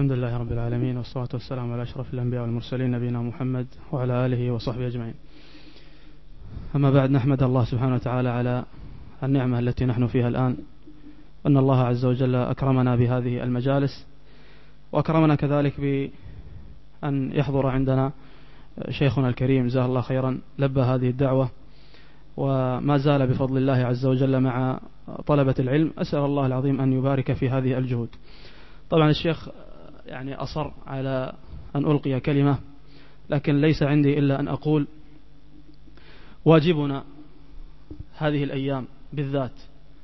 الحمد لله رب العالمين، والصلاة والسلام على أشرف الأنبياء والمرسلين نبينا محمد وعلى آله وصحبه أجمعين. أما بعد، نحمد الله سبحانه وتعالى على النعمة التي نحن فيها الآن، أن الله عز وجل أكرمنا بهذه المجالس، وأكرمنا كذلك بأن يحضر عندنا شيخنا الكريم جزاه الله خيرا، لبى هذه الدعوة وما زال بفضل الله عز وجل مع طلبة العلم. أسأل الله العظيم أن يبارك في هذه الجهود. طبعا الشيخ يعني أصر على أن ألقي كلمة، لكن ليس عندي إلا أن أقول واجبنا هذه الأيام بالذات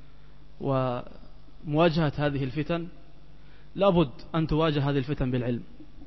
ومواجهة هذه الفتن، لابد أن تواجه هذه الفتن بالعلم.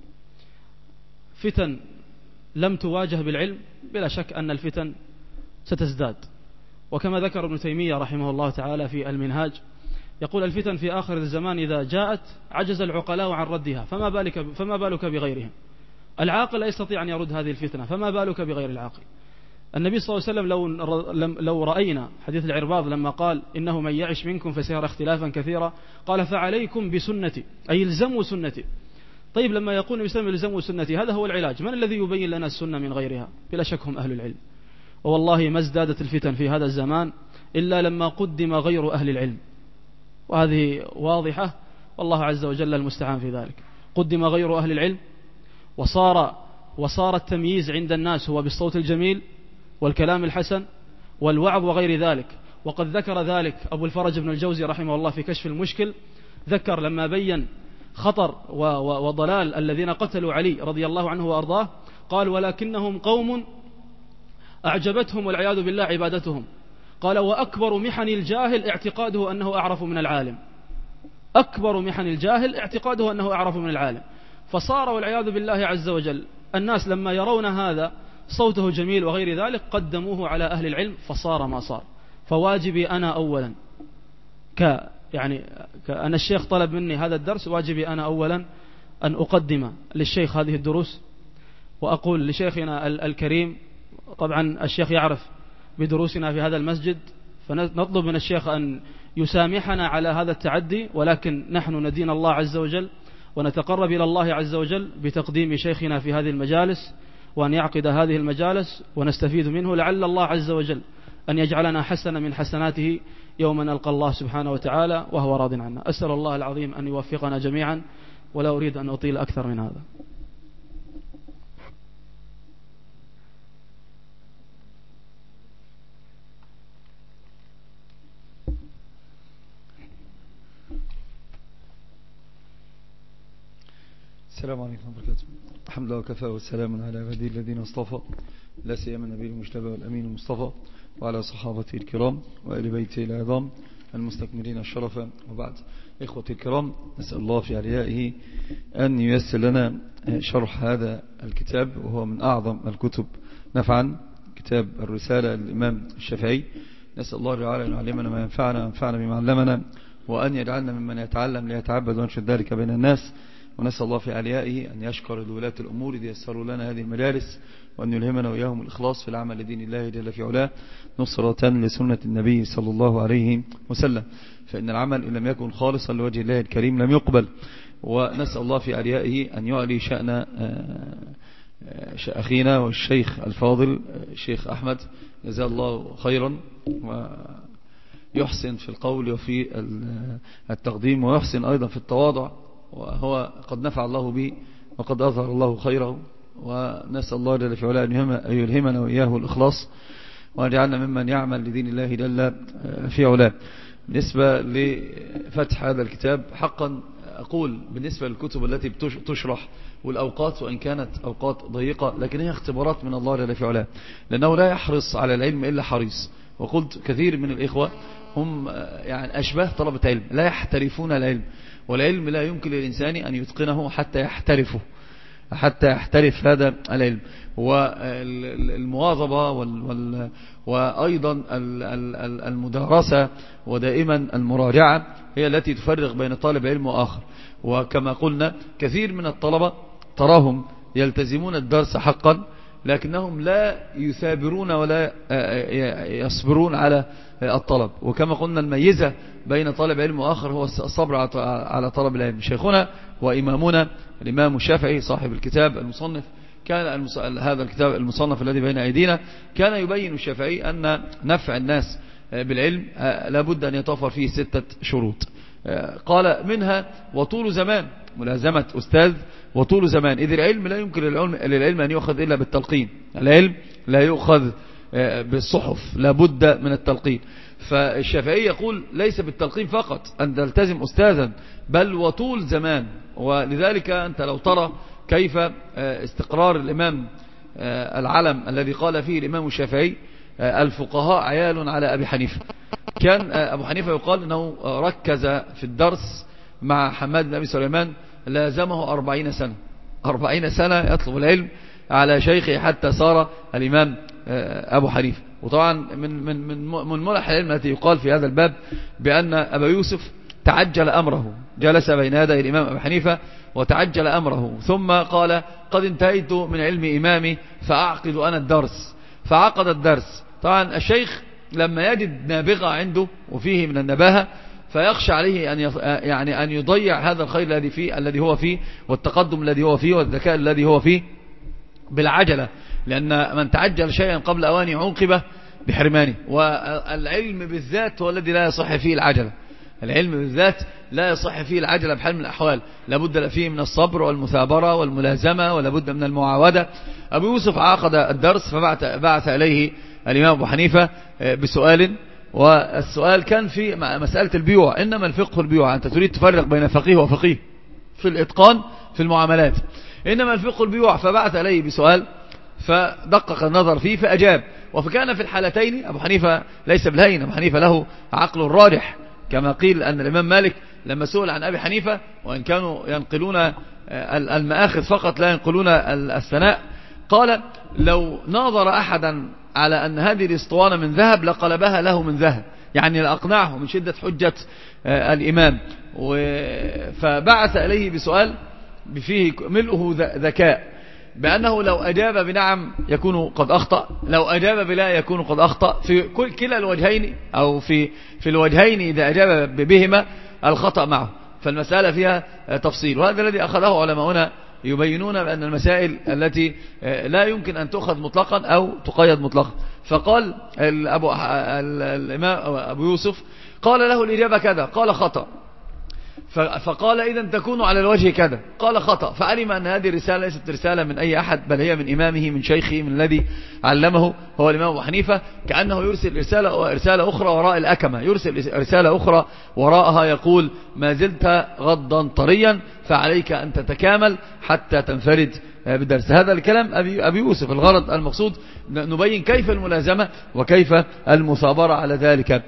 فتن لم تواجه بالعلم بلا شك أن الفتن ستزداد، وكما ذكر ابن تيمية رحمه الله تعالى في المنهاج، يقول الفتن في آخر الزمان إذا جاءت عجز العقلاء عن ردها، فما بالك بغيرهم. العاقل لا يستطيع أن يرد هذه الفتنة، فما بالك بغير العاقل. النبي صلى الله عليه وسلم لو رأينا حديث العرباض لما قال إنه من يعش منكم فسيرى اختلافا كثيرا، قال فعليكم بسنتي، أي الزموا سنتي. طيب لما يقول النبي صلى الله عليه وسلم الزموا سنتي، هذا هو العلاج. من الذي يبين لنا السنة من غيرها؟ بلا شك هم أهل العلم. والله ما ازدادت الفتن في هذا الزمان إلا لما قدم غير أهل العلم، وهذه واضحة، والله عز وجل المستعان في ذلك. قدم غير أهل العلم، وصار التمييز عند الناس هو بالصوت الجميل والكلام الحسن والوعظ وغير ذلك. وقد ذكر ذلك أبو الفرج بن الجوزي رحمه الله في كشف المشكل، ذكر لما بين خطر وضلال الذين قتلوا علي رضي الله عنه وأرضاه، قال ولكنهم قوم أعجبتهم والعياذ بالله عبادتهم. قال وأكبر محن الجاهل اعتقاده أنه أعرف من العالم. أكبر محن الجاهل اعتقاده أنه أعرف من العالم. فصار والعياذ بالله عز وجل الناس لما يرون هذا صوته جميل وغير ذلك قدموه على أهل العلم، فصار ما صار. فواجبي أنا أولا أنا الشيخ طلب مني هذا الدرس، واجبي أنا أولا أن أقدم للشيخ هذه الدروس، وأقول لشيخنا الكريم، طبعا الشيخ يعرف بدروسنا في هذا المسجد، فنطلب من الشيخ أن يسامحنا على هذا التعدي، ولكن نحن ندين الله عز وجل ونتقرب إلى الله عز وجل بتقديم شيخنا في هذه المجالس، وأن يعقد هذه المجالس ونستفيد منه، لعل الله عز وجل أن يجعلنا حسنا من حسناته يوم نلقى الله سبحانه وتعالى وهو راض عنا. أسأل الله العظيم أن يوفقنا جميعا، ولا أريد أن أطيل أكثر من هذا. السلام عليكم ورحمة الله وبركاته. الحمد لله وكفى، والسلام على عباده الذين اصطفى، لا سيما النبي المجتبى والأمين المصطفى، وعلى صحابته الكرام وآل بيته العظام المستكملين الشرف، وبعد. إخوتي الكرام، نسأل الله في عليائه أن ييسر لنا شرح هذا الكتاب، وهو من أعظم الكتب نفعا، كتاب الرسالة للإمام الشافعي. نسأل الله تعالى أن يعلمنا ما ينفعنا وينفعنا بما علمنا، وأن يجعلنا ممن يتعلم ليتعبد وينشر ذلك بين الناس. ونسأل الله في عليائه أن يشكر لولاة الأمور إذ يسروا لنا هذه المجالس، وأن يلهمنا وإياهم الإخلاص في العمل لدين الله جل في علاه، نصرة لسنة النبي صلى الله عليه وسلم، فإن العمل إن لم يكن خالصا لوجه الله الكريم لم يقبل. ونسأل الله في عليائه أن يعلي شأن أخينا والشيخ الفاضل الشيخ أحمد، جزاه الله خيرا، ويحسن في القول وفي التقديم، ويحسن أيضا في التواضع، وهو قد نفع الله به وقد أظهر الله خيره. ونسأل الله جل في علاه أن يلهمنا وإياه الإخلاص، وأن يجعلنا ممن يعمل لدين الله جل في علاه. بالنسبة لفتح هذا الكتاب، حقا أقول بالنسبة للكتب التي بتشرح والأوقات، وإن كانت أوقات ضيقة، لكن هي اختبارات من الله جل في علاه، لأنه لا يحرص على العلم إلا حريص. وقلت كثير من الإخوة هم يعني أشباه طلبة علم، لا يحترفون العلم، والعلم لا يمكن للإنسان أن يتقنه حتى يحترف هذا العلم. والمواظبة وأيضا المدارسة ودائما المراجعة هي التي تفرق بين طالب علم وآخر. وكما قلنا كثير من الطلبة تراهم يلتزمون الدرس حقا، لكنهم لا يثابرون ولا يصبرون على الطلب. وكما قلنا الميزة بين طالب علم وآخر هو الصبر على طلب العلم. شيخنا وإمامنا الإمام الشافعي صاحب الكتاب المصنف كان هذا الكتاب المصنف الذي بين أيدينا كان يبين الشافعي أن نفع الناس بالعلم لابد أن يتوفر فيه 6 شروط. قال منها وطول زمان، ملازمة أستاذ وطول زمان، إذ العلم لا يمكن للعلم أن يؤخذ إلا بالتلقين. العلم لا يؤخذ بالصحف، لابد من التلقين. فالشافعي يقول ليس بالتلقين فقط أن تلتزم أستاذا، بل وطول زمان. ولذلك أنت لو ترى كيف استقرار الإمام العلم الذي قال فيه الإمام الشافعي الفقهاء عيال على أبي حنيفة. كان أبو حنيفة يقال أنه ركز في الدرس مع حماد بن أبي سليمان، لازمه 40 سنة 40 سنة يطلب العلم على شيخه حتى صار الإمام أبو حنيفة. وطبعا من ملح العلم التي يقال في هذا الباب بأن أبا يوسف تعجل أمره، جلس بين يدي الإمام أبو حنيفة وتعجل أمره، ثم قال قد انتهيت من علم إمامي فأعقد أنا الدرس، فعقد الدرس. طبعا الشيخ لما يجد نابغة عنده وفيه من النباهة فيخشى عليه أن يضيع هذا الخير الذي هو فيه والتقدم الذي هو فيه والذكاء الذي هو فيه بالعجلة، لأن من تعجل شيئا قبل أواني عوقبه بحرمانه. والعلم بالذات هو الذي لا يصح فيه العجلة، العلم بالذات لا يصح فيه العجلة بحال من الأحوال، لابد فيه من الصبر والمثابرة والملازمة ولابد من المعاودة. أبو يوسف عقد الدرس فبعث إليه الإمام أبو حنيفة بسؤال، والسؤال كان في مسألة البيوع. إنما الفقه البيوع، أنت تريد تفرق بين فقيه وفقيه في الإتقان في المعاملات، إنما الفقه البيوع. فبعث إليه بسؤال فدقق النظر فيه فأجاب. وفكان في الحالتين أبو حنيفة ليس بالهين، أبو حنيفة له عقل راجح، كما قيل أن الإمام مالك لما سئل عن أبي حنيفة، وإن كانوا ينقلون المآخذ فقط لا ينقلون الثناء، قال لو ناظر أحدا على أن هذه الاسطوانة من ذهب لقلبها له من ذهب، يعني لأقنعه من شدة حجة الإمام. فبعث إليه بسؤال فيه ملؤه ذكاء، بأنه لو أجاب بنعم يكون قد أخطأ، لو أجاب بلا يكون قد أخطأ، في كلا الوجهين أو في الوجهين إذا أجاب بهما الخطأ معه. فالمسألة فيها تفصيل، وهذا الذي أخذه علماؤنا يبينون بأن المسائل التي لا يمكن أن تؤخذ مطلقا أو تقيد مطلقا. فقال الإمام أبو يوسف قال له الإجابة كذا، قال خطأ. فقال إذا تكون على الوجه كذا، قال خطأ. فعلم أن هذه الرسالة ليست رسالة من أي أحد، بل هي من إمامه من شيخه من الذي علمه هو الإمام أبو حنيفة. كأنه يرسل رسالة أخرى وراء الأكمة، يرسل رسالة أخرى وراءها يقول ما زلت غضا طريا فعليك أن تتكامل حتى تنفرد بدرس. هذا الكلام أبي يوسف. الغرض المقصود نبين كيف الملازمة وكيف المثابرة على ذلك.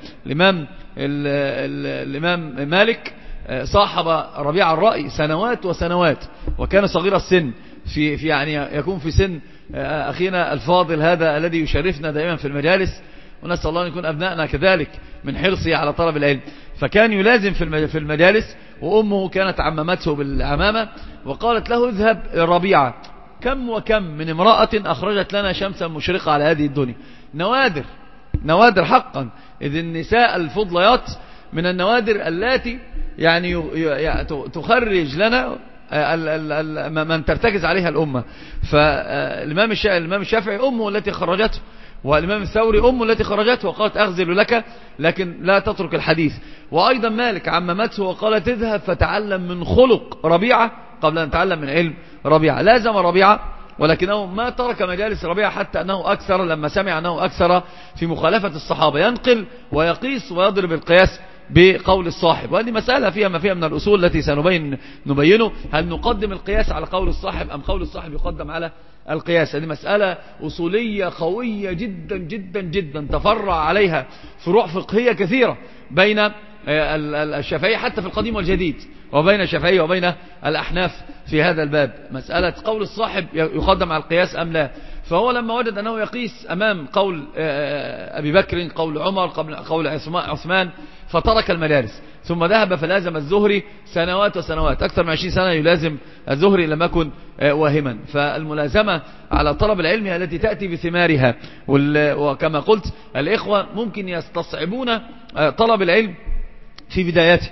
الإمام مالك صاحب ربيع الرأي سنوات وسنوات، وكان صغير السن في يعني يكون في سن أخينا الفاضل هذا الذي يشرفنا دائما في المجالس، ونسأل الله أن يكون أبنائنا كذلك من حرصه على طلب العلم. فكان يلازم في المجالس، وأمه كانت عممته بالعمامة وقالت له اذهب الربيعة. كم وكم من امرأة أخرجت لنا شمسا مشرقة على هذه الدنيا، نوادر حقا، إذ النساء الفضليات من النوادر التي يعني تخرج لنا من ترتكز عليها الأمة. فالإمام الشافعي أمه التي خرجته، والإمام الثوري أمه التي خرجته وقالت أغزل لك لكن لا تترك الحديث. وأيضا مالك عممته وقالت اذهب فتعلم من خلق ربيعة قبل أن تعلم من علم ربيعة. لازم ربيعة، ولكنه ما ترك مجالس ربيعة حتى أنه أكثر لما سمع أنه أكثر في مخالفة الصحابة، ينقل ويقيس ويضرب القياس بقول الصاحب. وهذه مسألة فيها ما فيها من الأصول التي سنبينه، هل نقدم القياس على قول الصاحب أم قول الصاحب يقدم على القياس. هذه مسألة أصولية قوية جدا جدا جدا، تفرع عليها فروع فقهية كثيرة بين الشافعي حتى في القديم والجديد، وبين الشافعي وبين الأحناف في هذا الباب. مسألة قول الصاحب يقدم على القياس أم لا. فهو لما وجد أنه يقيس أمام قول أبي بكر، قول عمر، قول عثمان، فترك المدارس ثم ذهب فلازم الزهري سنوات وسنوات، أكثر من 20 سنة يلازم الزهري لم يكن واهما. فالملازمة على طلب العلم التي تأتي بثمارها. وكما قلت الإخوة ممكن يستصعبون طلب العلم في بدايته،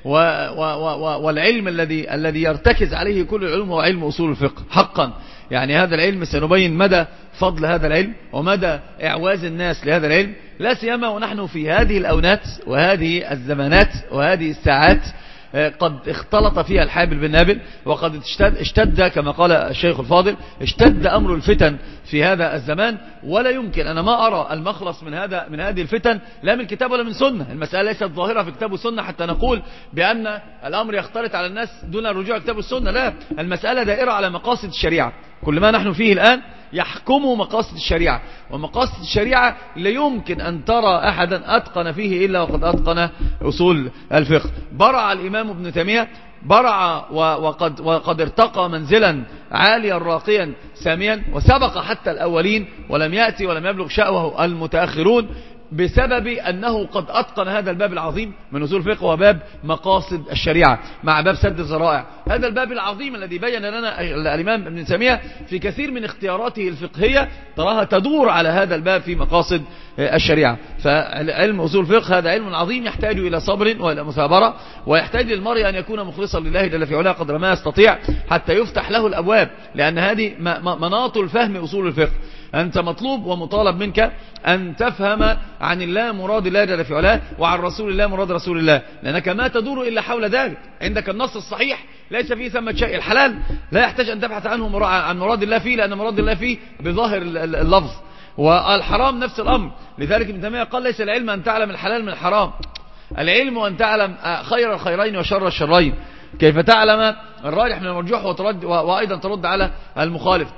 والعلم الذي يرتكز عليه كل العلوم هو علم أصول الفقه حقا. يعني هذا العلم سنبين مدى فضل هذا العلم ومدى إعواز الناس لهذا العلم، لا سيما ونحن في هذه الأونات وهذه الزمانات وهذه الساعات قد اختلط فيها الحابل بالنابل، وقد اشتد كما قال الشيخ الفاضل، اشتد أمر الفتن في هذا الزمان. ولا يمكن، أنا ما أرى المخلص من هذه الفتن لا من كتاب ولا من سنة. المسألة ليست ظاهرة في كتاب والسنة حتى نقول بأن الأمر يختلط على الناس دون الرجوع كتاب والسنة، لا، المسألة دائرة على مقاصد الشريعة. كل ما نحن فيه الآن يحكم مقاصد الشريعة، ومقاصد الشريعة لا يمكن أن ترى أحدا أتقن فيه إلا وقد أتقن أصول الفقه. برع الإمام ابن تيمية، برع وقد ارتقى منزلا عاليا راقيا ساميا، وسبق حتى الأولين، ولم يأتي ولم يبلغ شأوه المتأخرون بسبب أنه قد أتقن هذا الباب العظيم من أصول الفقه، وباب مقاصد الشريعة مع باب سد الذرائع. هذا الباب العظيم الذي بين لنا الإمام ابن تيمية في كثير من اختياراته الفقهية تراها تدور على هذا الباب في مقاصد الشريعة. فعلم أصول الفقه هذا علم عظيم يحتاج إلى صبر وإلى مثابرة، ويحتاج للمرء أن يكون مخلصا لله جل في علاه قدر ما يستطيع حتى يفتح له الأبواب، لأن هذه مناط الفهم أصول الفقه. أنت مطلوب ومطالب منك أن تفهم عن الله مراد الله جل في علاه، وعن رسول الله مراد رسول الله، لأنك ما تدور إلا حول ذلك. عندك النص الصحيح ليس فيه ثمة شيء، الحلال لا يحتاج أن تبحث عنه عن مراد الله فيه، لأن مراد الله فيه بظاهر اللفظ، والحرام نفس الأمر. لذلك ابن تيمية قال ليس العلم أن تعلم الحلال من الحرام، العلم أن تعلم خير الخيرين وشر الشرين، كيف تعلم الراجح من المرجوح وأيضا ترد على المخالف،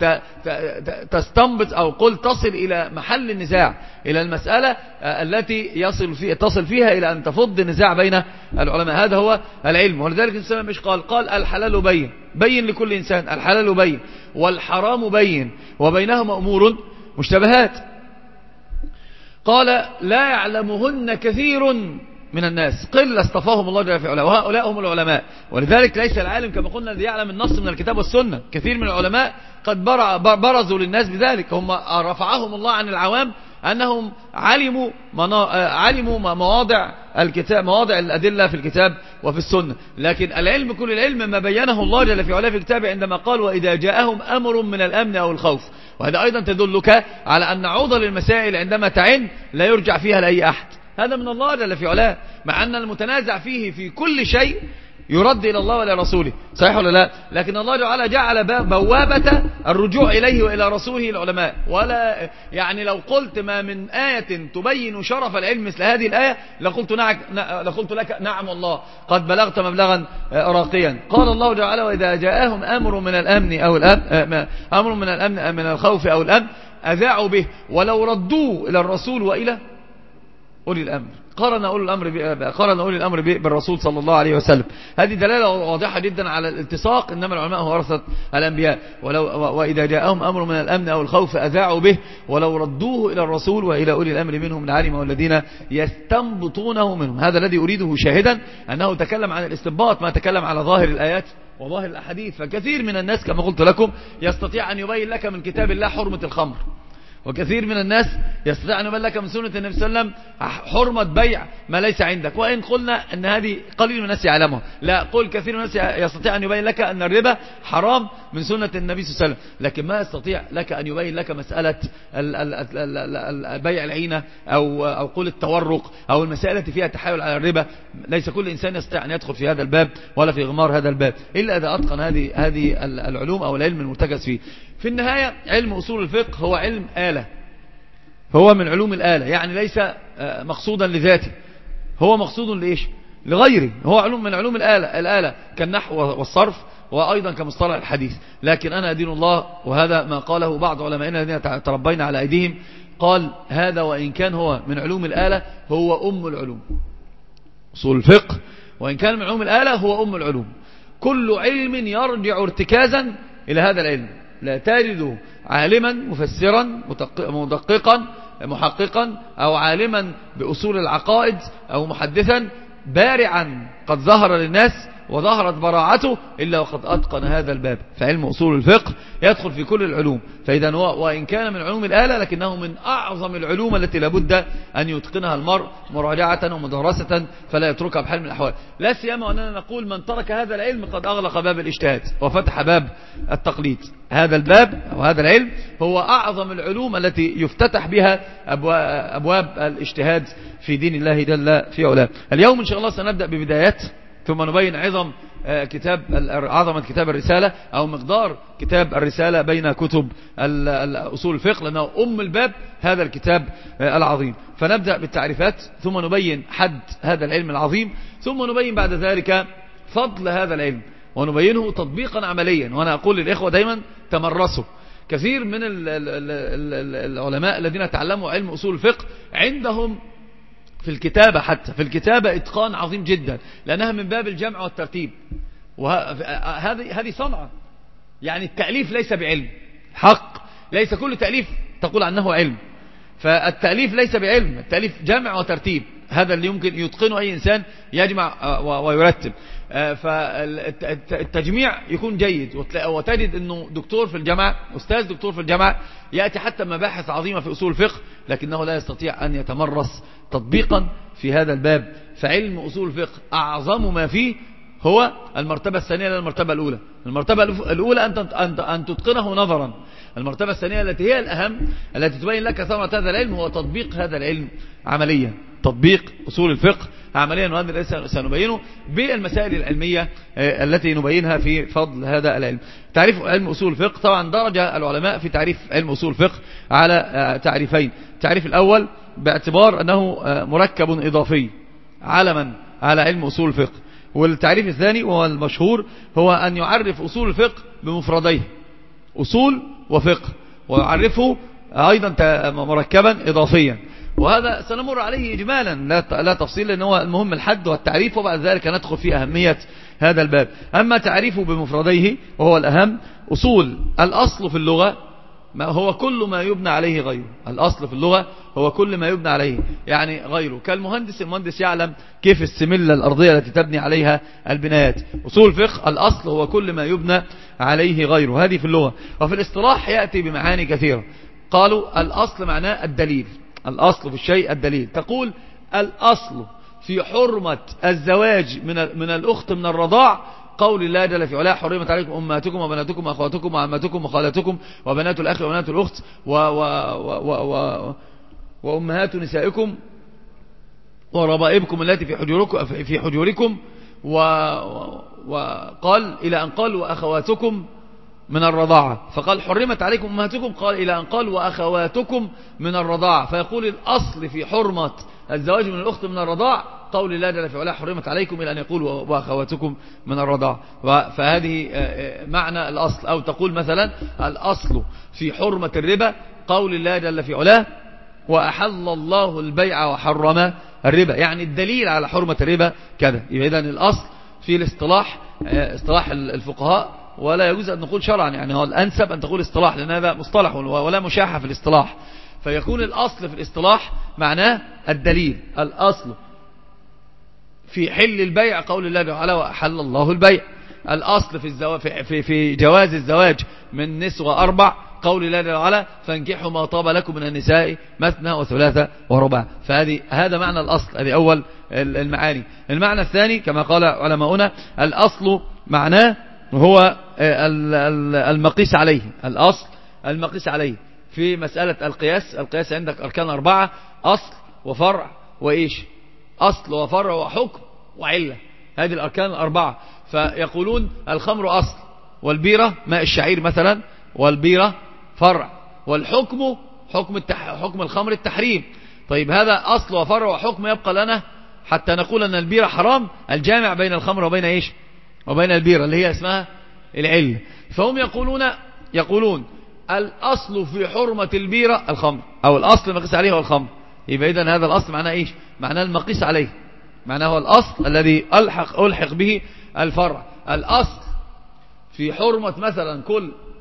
تستنبط أو قل تصل إلى محل النزاع، إلى المسألة التي تصل فيها إلى أن تفض النزاع بين العلماء. هذا هو العلم. ولذلك الإنسان مش قال الحلال بين لكل إنسان، الحلال بين والحرام بين وبينهما أمور مشتبهات. قال لا يعلمهن كثير من الناس، قل اصطفاهم الله جل في علاه، وهؤلاء هم العلماء. ولذلك ليس العالم كما قلنا الذي يعلم النص من الكتاب والسنة، كثير من العلماء قد برزوا للناس بذلك، هم رفعهم الله عن العوام أنهم علموا مواضع الكتاب، مواضع الأدلة في الكتاب وفي السنة. لكن العلم كل العلم ما بينه الله جل في علاه في كتابه عندما قال وإذا جاءهم أمر من الأمن أو الخوف. وهذا أيضا تدلك على أن عضل المسائل عندما تعن لا يرجع فيها لأي أحد، هذا من الله جل في علاه، مع أن المتنازع فيه في كل شيء يرد إلى الله وإلى رسوله، صحيح ولا لا؟ لكن الله تعالى جعل بوابة الرجوع إليه وإلى رسوله العلماء. ولا يعني لو قلت ما من آية تبين شرف العلم مثل هذه الآية لقلت لك نعم والله قد بلغت مبلغا راقيا. قال الله تعالى وإذا جاءهم أمر من الأمن أو أمر من الأمن من الخوف أو الأمن أذاعوا به ولو ردوه إلى الرسول وإلى أولي الأمر. قارن أولي الأمر بالرسول صلى الله عليه وسلم. هذه دلالة واضحة جدا على الالتصاق، إنما العلماء هو ورثة الأنبياء. وإذا جاءهم أمر من الأمن أو الخوف أذاعوا به ولو ردوه إلى الرسول وإلى أولي الأمر منهم لعلم والذين يستنبطونه منهم. هذا الذي أريده شاهدا أنه تكلم عن الاستنباط، ما تكلم على ظاهر الآيات وظاهر الأحاديث. فكثير من الناس كما قلت لكم يستطيع أن يبين لك من كتاب الله حرمة الخمر، وكثير من الناس يستطيع أن يبين لك من سنة النبي صلى الله عليه وسلم حرمة بيع ما ليس عندك، وإن قلنا أن هذه قليل من الناس يعلمها، لا، قل كثير من الناس يستطيع أن يبين لك أن الربا حرام من سنة النبي صلى الله عليه وسلم، لكن ما يستطيع لك أن يبين لك مسألة بيع العينة أو قل التورق أو المسائل التي فيها تحايل على الربا. ليس كل إنسان يستطيع أن يدخل في هذا الباب ولا في غمار هذا الباب إلا إذا أتقن هذه العلوم أو العلم المرتكز فيه. في النهاية علم أصول الفقه هو علم آلة، هو من علوم الآلة، يعني ليس مقصودا لذاته، هو مقصود لإيش؟ لغيره. هو علوم من علوم الآلة كالنحو والصرف وأيضا كمصطلح الحديث. لكن أنا أدين الله، وهذا ما قاله بعض علمائنا الذين تربينا على أيديهم، قال هذا وإن كان هو من علوم الآلة هو أم العلوم. أصول الفقه وإن كان من علوم الآلة هو أم العلوم. كل علم يرجع ارتكازا إلى هذا العلم، لا تجد عالما مفسرا مدققا محققا أو عالما بأصول العقائد أو محدثا بارعا قد ظهر للناس وظهرت براعته إلا وقد أتقن هذا الباب. فعلم أصول الفقه يدخل في كل العلوم، فإذا هو وإن كان من علوم الآلة لكنه من أعظم العلوم التي لابد أن يتقنها المرء مراجعة ومدرسة فلا يتركها بحال من الأحوال. لا سيما وأننا نقول من ترك هذا العلم قد أغلق باب الاجتهاد وفتح باب التقليد. هذا الباب أو هذا العلم هو أعظم العلوم التي يفتتح بها أبواب الاجتهاد في دين الله جل في علاه. اليوم إن شاء الله سنبدأ ببدايات ثم نبين عظمة كتاب الرسالة أو مقدار كتاب الرسالة بين كتب الأصول الفقه، لأنه الباب هذا الكتاب العظيم. فنبدأ بالتعريفات ثم نبين حد هذا العلم العظيم، ثم نبين بعد ذلك فضل هذا العلم ونبينه تطبيقا عمليا. وأنا أقول للإخوة دايما تمرسوا. كثير من العلماء الذين تعلموا علم أصول الفقه عندهم في الكتابة، حتى في الكتابة إتقان عظيم جدا، لأنها من باب الجمع والترتيب، وهذه صنعة. يعني التأليف ليس بعلم حق، ليس كل تأليف تقول عنه علم، فالتأليف ليس بعلم، التأليف جمع وترتيب، هذا اللي يمكن يتقنه أي إنسان يجمع ويرتب. فالتجميع يكون جيد، وتجد أنه دكتور في الجامعة، أستاذ دكتور في الجامعة يأتي حتى مباحث عظيمة في أصول الفقه لكنه لا يستطيع أن يتمرس تطبيقا في هذا الباب. فعلم أصول الفقه أعظم ما فيه هو المرتبة الثانية لا المرتبة الأولى. المرتبة الأولى أن تتقنه نظرا. المرتبة الثانية التي هي الأهم التي تبين لك ثمرة هذا العلم هو تطبيق هذا العلم عمليا، تطبيق أصول الفقه عمليا، وهذا الذي سنبينه بالمسائل العلمية التي نبينها في فضل هذا العلم. تعريف علم أصول الفقه، طبعا درج العلماء في تعريف علم أصول الفقه على تعريفين. التعريف الأول باعتبار أنه مركب إضافي علما على علم أصول الفقه، والتعريف الثاني وهو المشهور هو أن يعرف أصول الفقه بمفرديه، أصول وفقه، ويعرفه أيضا مركبا إضافيا. وهذا سنمر عليه إجمالا لا تفصيل، لأنه المهم الحد والتعريف، وبعد ذلك ندخل في أهمية هذا الباب. أما تعريفه بمفرديه وهو الأهم، أصول الأصل في اللغة هو كل ما يبنى عليه غيره. الأصل في اللغة هو كل ما يبنى عليه يعني غيره، كالمهندس، المهندس يعلم كيف السملة الأرضية التي تبني عليها البنايات. أصول الفقه الأصل هو كل ما يبنى عليه غيره، هذه في اللغة. وفي الاصطلاح يأتي بمعاني كثيرة. قالوا الأصل معناه الدليل، الأصل في الشيء الدليل. تقول الأصل في حرمة الزواج من الأخت من الرضاع قول الله جل في علاه حرمت عليكم أمهاتكم وبناتكم وأخواتكم وعماتكم وخالاتكم وبنات الأخ وبنات الأخت وأمهات نسائكم وربائبكم التي في حجوركم وقال إلى أن قال وأخواتكم من الرضاعة، فقال حرمت عليكم أمهاتكم، قال إلى أن قال وأخواتكم من الرضاعة. فيقول الأصل في حرمة الزواج من الأخت من الرضاع قول الله جل في علاه حرمت عليكم إلى أن يقول وأخواتكم من الرضاعة. فهذه معنى الأصل. أو تقول مثلا الأصل في حرمة الربا قول الله جل في علاه وأحل الله البيع وحرم الربا، يعني الدليل على حرمة الربا كذا. إذن الأصل في الاصطلاح اصطلاح الفقهاء، ولا يجوز أن نقول شرعا، يعني هو الأنسب أن تقول اصطلاح لأن هذا مصطلح ولا مشاحة في الاصطلاح. فيكون الأصل في الاصطلاح معناه الدليل. الأصل في حل البيع قول الله تعالى وأحل الله البيع. الأصل في جواز الزواج من نسوة 4 قول الله تعالى فانكحوا ما طاب لكم من النساء مثنى وثلاثة ورباع. هذا معنى الأصل، هذه أول المعاني. المعنى الثاني كما قال علماؤنا الأصل معناه هو المقيس عليه. الأصل المقيس عليه في مسألة القياس. القياس عندك أركان 4: أصل وفرع وإيش؟ أصل وفرع وحكم وعلة، هذه الأركان 4. فيقولون الخمر أصل، والبيرة ماء الشعير مثلا، والبيرة فرع، والحكم حكم الخمر التحريم. طيب هذا أصل وفرع وحكم، يبقى لنا حتى نقول أن البيرة حرام الجامع بين الخمر وبين إيش؟ وبين البيرة اللي هي اسمها العلة. فهم يقولون الأصل في حرمة البيرة الخمر، أو الأصل المقيس عليه هو الخمر. يبقى إذن هذا الأصل معناه إيش؟ معناه المقيس عليه، معناه هو الأصل الذي ألحق به الفرع. الأصل في حرمة مثلا كل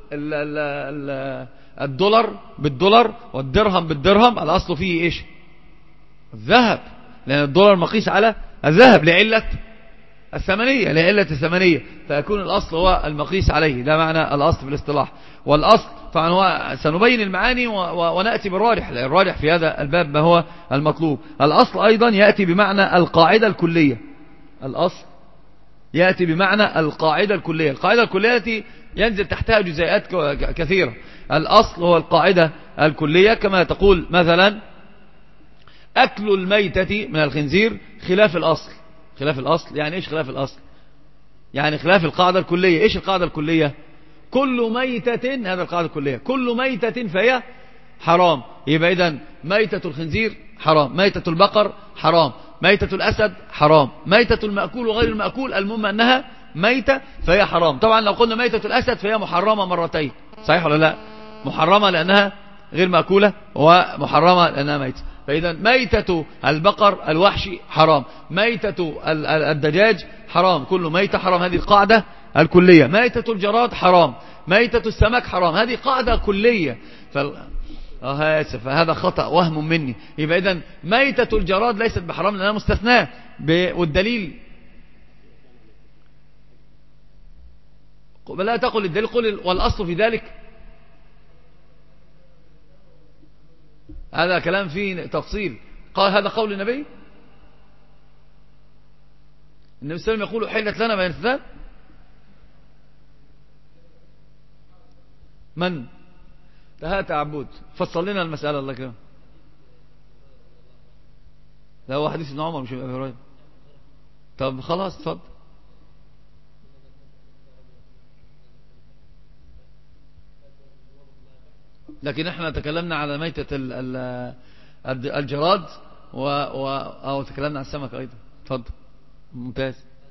الدولار بالدولار والدرهم بالدرهم، الأصل فيه إيش؟ الذهب، لأن الدولار مقيس على الذهب لعلة الثمنية، فيكون الأصل هو المقيس عليه. ده معنى الأصل في الاصطلاح. والأصل طبعا سنبين المعاني ونأتي بالراجح، لأن الراجح في هذا الباب ما هو المطلوب. الأصل أيضا يأتي بمعنى القاعدة الكلية. الأصل يأتي بمعنى القاعدة الكلية. القاعدة الكلية التي ينزل تحتها جزيئات كثيرة. الأصل هو القاعدة الكلية، كما تقول مثلا أكل الميتة من الخنزير خلاف الأصل. خلاف الأصل يعني إيش؟ خلاف الأصل يعني خلاف القاعدة الكلية. إيش القاعدة الكلية؟ كل ميتة، هذا القاعدة الكلية، كل ميتة فهي حرام. يبقى إذن ميتة الخنزير حرام، ميتة البقر حرام، ميتة الأسد حرام، ميتة المأكول وغير المأكول، المهم أنها ميتة فهي حرام. طبعا لو قلنا ميتة الأسد فهي محرمة مرتين، صحيح ولا لا؟ محرمة لأنها غير مأكولة، ومحرمة لأنها ميتة. فإذا ميتة البقر الوحشي حرام، ميتة الدجاج حرام، كل ميتة حرام. هذه القاعدة الكلية. ميتة الجراد حرام، ميتة السمك حرام، هذه قاعدة كلية. آسف، هذا خطأ وهم مني. يبقى إذن ميتة الجراد ليست بحرام لأنها مستثناة، والدليل لا تقل الدليل، قل والأصل في ذلك. هذا كلام فيه تفصيل. قال هذا قول النبي. النبي صلى الله عليه وسلم يقول حلت لنا بينتان. من هات عبود فصل لنا المسألة الله كريم. لا هو حديث ابن عمر مش ابن هريرة. طب خلاص اتفضل. لكن احنا تكلمنا على ميتة الجراد او تكلمنا عن السمك ايضا. اتفضل. ممتاز.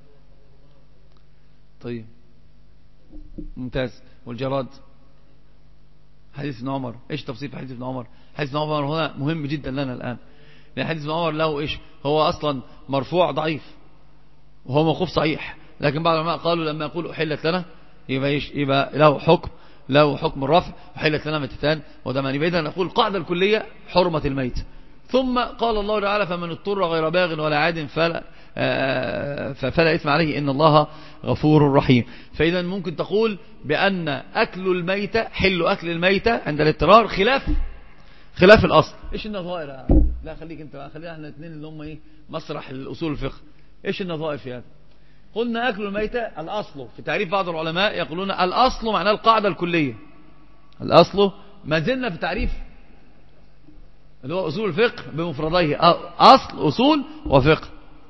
طيب ممتاز. والجراد حديث ابن عمر، ايش تفصيل في حديث ابن عمر؟ حديث ابن عمر هنا مهم جدا لنا الآن، لأن حديث ابن عمر له ايش؟ هو اصلا مرفوع ضعيف وهو موقوف صحيح، لكن بعض العلماء قالوا لما يقول احلت لنا يبقى ايش؟ يبقى له حكم الرفع، احلت لنا ميتتان ودمان. يبقى اذا نقول القاعده الكليه حرمه الميت. ثم قال الله تعالى فمن اضطر غير باغ ولا عاد فلا إثم عليه إن الله غفور رحيم. فإذا ممكن تقول بأن أكل الميتة، حل أكل الميتة عند الاضطرار خلاف الأصل. إيش النظائر؟ لا خليك أنت، خلينا احنا الاثنين اللي هم إيه مسرح الأصول الفقه. إيش النظائر في هذا؟ قلنا أكل الميتة الأصل في تعريف بعض العلماء يقولون الأصل معناه القاعدة الكلية. الأصل ما زلنا في تعريف اللي هو أصول الفقه بمفرديه، أصل أصول وفقه.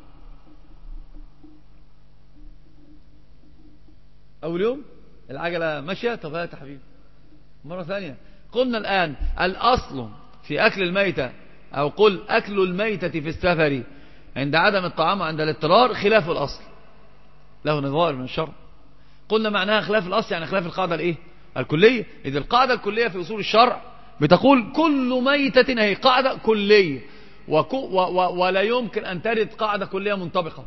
أول يوم العجلة ماشية. طب هات يا حبيبي مرة ثانية. قلنا الآن الأصل في أكل الميتة، أو قل أكل الميتة في السفر عند عدم الطعام عند الاضطرار خلاف الأصل، له نظائر من الشرع. قلنا معناها خلاف الأصل يعني خلاف القاعدة الإيه؟ الكلية. إذا القاعدة الكلية في أصول الشرع بتقول كل ميتة، هي قاعدة كلية، ولا يمكن أن ترد قاعدة كلية منطبقة.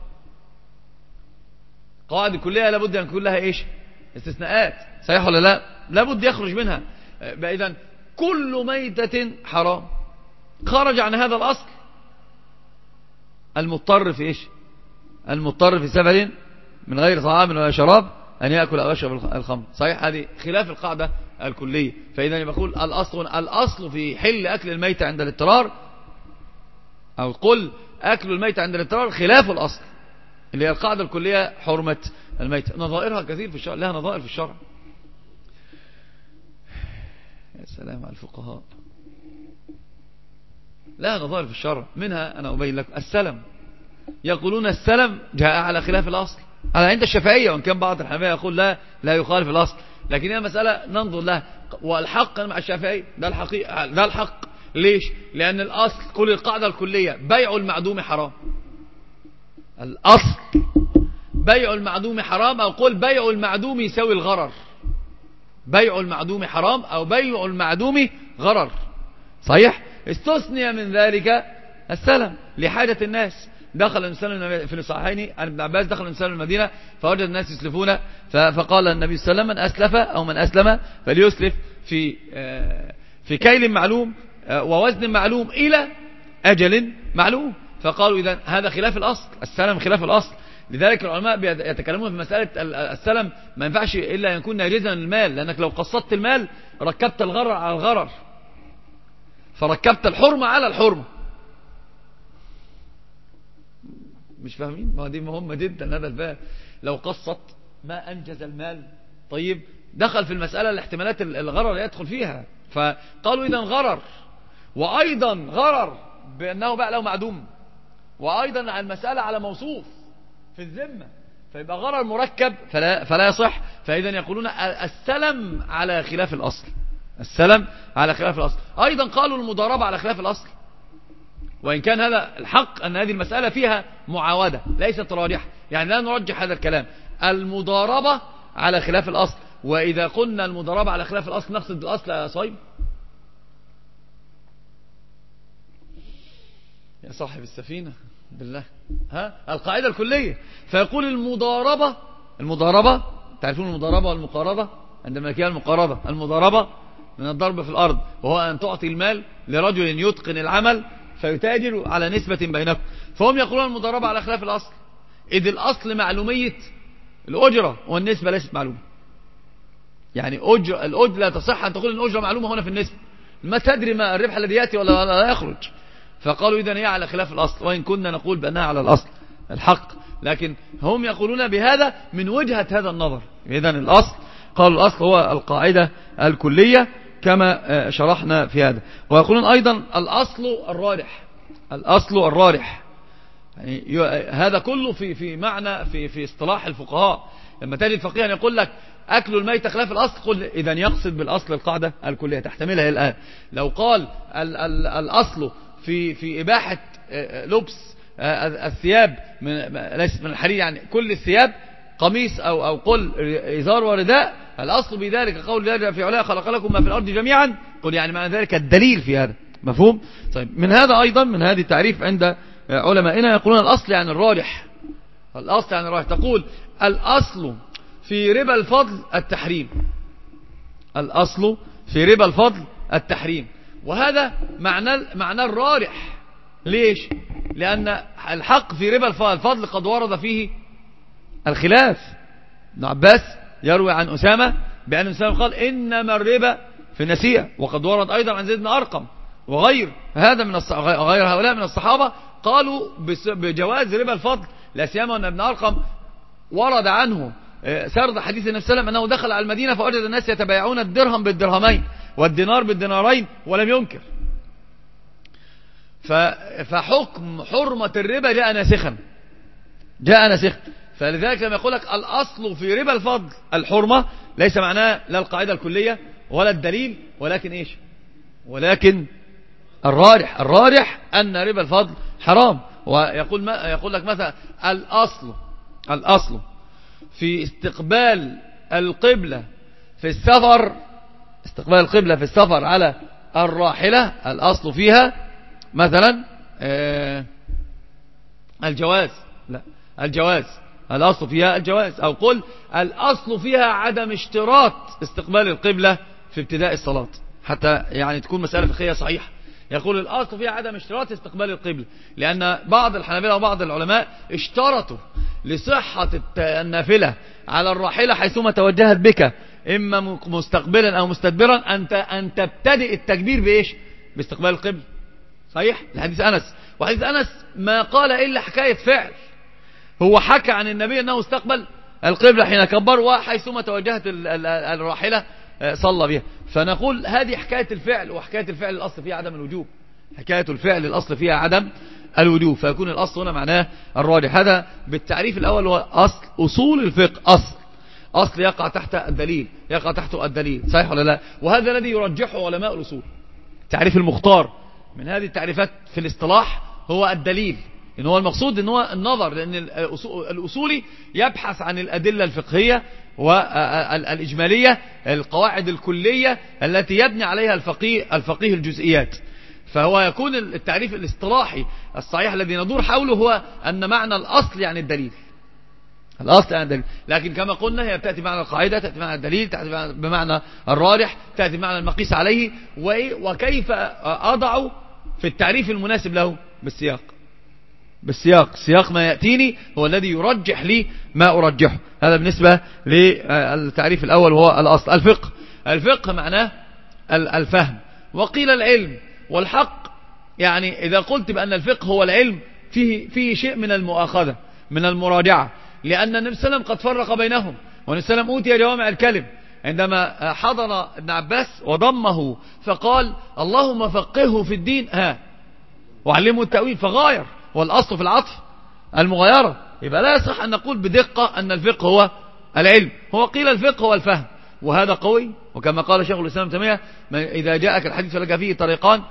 قواعد كلية لابد أن يكون لها إيش؟ استثناءات، صحيح ولا لا؟ لابد يخرج منها. إذن كل ميتة حرام. خرج عن هذا الأصل المضطر في إيش؟ المضطر في سفر من غير طعام ولا شراب أن يأكل أو يشرب الخمر، صحيح؟ هذه خلاف القاعدة الكلية. فإذا يقول الأصل في حل أكل الميتة عند الاضطرار، أو قل أكل الميتة عند الاضطرار خلاف الأصل اللي هي القاعدة الكلية حرمة الميتة. نظائرها كثير في الشرع، لها نظائر في الشرع. يا سلام على الفقهاء، لها نظائر في الشرع. منها أنا أبين لكم السلم. يقولون السلم جاء على خلاف الأصل، على عند الشافعية، وإن كان بعض الحنابلة يقول لا يخالف الأصل، لكن هي مسألة ننظر لها. والحق مع الشافعي ده الحق. ليش؟ لأن الأصل كل القاعدة الكلية بيع المعدوم حرام. الأصل بيع المعدوم حرام، أو قل بيع المعدوم يساوي الغرر. بيع المعدوم حرام أو بيع المعدوم غرر، صحيح؟ استثني من ذلك السلم لحاجة الناس. دخل الإنسان في الصحيحين عن ابن عباس دخل الإنسان المدينة فوجد الناس يسلفون فقال النبي صلى الله عليه وسلم من أسلف أو من أسلم فليسلف في كيل معلوم ووزن معلوم إلى أجل معلوم. فقالوا إذا هذا خلاف الأصل، السلم خلاف الأصل. لذلك العلماء يتكلمون في مسألة السلم ما ينفعش إلا أن يكون ناجزا المال، لأنك لو قسطت المال ركبت الغرر على الغرر، فركبت الحرمة على الحرمة. مش فاهمين؟ ما دي مهمة جدا هذا الباب. لو قسط ما أنجز المال طيب دخل في المسألة الاحتمالات الغرر يدخل فيها، فقالوا إذا غرر، وأيضا غرر بأنه بقى له معدوم، وأيضا على المسألة على موصوف في الذمة، فيبقى غرر مركب فلا يصح. فإذا يقولون السلم على خلاف الأصل، السلم على خلاف الأصل. أيضا قالوا المضاربة على خلاف الأصل، وإن كان هذا الحق أن هذه المسألة فيها معاودة ليست راجحة، يعني لا نرجح هذا الكلام. المضاربة على خلاف الأصل، وإذا قلنا المضاربة على خلاف الأصل نقصد بالأصل يا صايب يا صاحب السفينة بالله، القاعدة الكلية. فيقول المضاربة تعرفون المضاربة والمقارضة عندما كان المضاربة من الضرب في الأرض، وهو أن تعطي المال لرجل يتقن العمل فيتاجر على نسبة بينكم. فهم يقولون المضاربة على خلاف الأصل، إذ الأصل معلومية الأجرة والنسبة ليست معلومة. يعني الأجرة لا تصح أن تقول الأجرة معلومة هنا في النسبة، ما تدري ما الربح الذي يأتي ولا لا يخرج. فقالوا إذن هي على خلاف الأصل، وإن كنا نقول بأنها على الأصل الحق، لكن هم يقولون بهذا من وجهة هذا النظر. إذن الأصل قالوا الأصل هو القاعدة الكلية كما شرحنا في هذا. ويقولون أيضا الأصل الراجح يعني هذا كله في معنى في اصطلاح الفقهاء. لما تجد فقيها يقول لك أكل الميت خلاف الأصل، قل إذن يقصد بالأصل القاعدة الكلية تحتملها الآن. لو قال الأصل في إباحة لبس الثياب ليست من الحرير، يعني كل الثياب قميص أو قل إزار ورداء، الأصل بذلك قول الله في علاه خلق لكم ما في الأرض جميعا، قل يعني معنى ذلك الدليل في هذا مفهوم. طيب من هذا أيضا من هذه التعريف عند علمائنا يقولون الأصل يعني الراجح. الأصل يعني الراجح، تقول الأصل في ربا الفضل التحريم، الأصل في ربا الفضل التحريم، وهذا معنى الراجح. ليش؟ لأن الحق في ربا الفضل قد ورد فيه الخلاف. ابن عباس يروي عن أسامة بأن أسامة قال إنما الربا في النسيئة، وقد ورد أيضا عن زيد بن أرقم وغير غير هؤلاء من الصحابة قالوا بجواز ربا الفضل، لا سيما أن ابن أرقم ورد عنه سرد حديث النبي صلى الله عليه وسلم أنه دخل على المدينة فوجد الناس يتبايعون الدرهم بالدرهمين والدينار بالدينارين ولم ينكر. فحكم حرمة الربا جاء ناسخا. فلذلك لما يقول لك الأصل في ربا الفضل الحرمة، ليس معناه لا القاعدة الكلية ولا الدليل، ولكن إيش؟ ولكن الراجح أن ربا الفضل حرام. ويقول لك مثلا الأصل في استقبال القبلة في السفر على الراحلة، الأصل فيها مثلا الجواز، الأصل فيها الجواز، أو قل الأصل فيها عدم اشتراط استقبال القبلة في ابتداء الصلاة، حتى يعني تكون مسألة فقهية صحيحة. يقول الأصل فيها عدم اشتراط استقبال القبلة، لأن بعض الحنابلة وبعض العلماء اشترطوا لصحة النافلة على الراحلة حيثما توجهت بك إما مستقبلا أو مستدبرا أن تبتدئ التكبير بإيش؟ باستقبال القبلة. صحيح الحديث أنس، وحديث أنس ما قال إلا حكاية فعل، هو حكى عن النبي أنه استقبل القبلة حين كبر، وحيثما توجهت الراحلة صلى بها. فنقول هذه حكاية الفعل، وحكاية الفعل الأصل فيها عدم الوجوب، حكاية الفعل الأصل فيها عدم الوجوب، فيكون الأصل هنا معناه الراجح. هذا بالتعريف الأول هو أصول الفقه، أصل يقع تحت الدليل، يقع تحته الدليل، صحيح ولا لا؟ وهذا الذي يرجحه علماء الأصول. تعريف المختار من هذه التعريفات في الاصطلاح هو الدليل، إن هو المقصود إن هو النظر، لأن الأصولي يبحث عن الأدلة الفقهية والإجمالية، القواعد الكلية التي يبني عليها الفقيه الجزئيات. فهو يكون التعريف الاصطلاحي الصحيح الذي ندور حوله هو أن معنى الأصل يعني الدليل، الأصل يعني الدليل. لكن كما قلنا هي تأتي بمعنى القاعدة، تأتي بمعنى الدليل، تأتي بمعنى الراجح، تأتي بمعنى المقيس عليه. وكيف أضع في التعريف المناسب له؟ بالسياق. سياق ما يأتيني هو الذي يرجح لي ما أرجحه. هذا بالنسبة للتعريف الأول وهو الأصل. الفقه معناه الفهم، وقيل العلم والحق. يعني إذا قلت بأن الفقه هو العلم فيه شيء من المؤاخذة، من المراجعة، لأن النبي صلى الله عليه وسلم قد فرق بينهم، والنبي صلى الله عليه وسلم أوتي جوامع الكلم عندما حضر ابن عباس وضمه فقال اللهم فقهه في الدين وعلمه التأويل، فغاير. والأصل في العطف المغايرة. يبقى لا يصح أن نقول بدقة أن الفقه هو العلم. هو قيل الفقه هو الفهم، وهذا قوي. وكما قال شيخ الإسلام ابن تيمية إذا جاءك الحديث فلك فيه طريقان،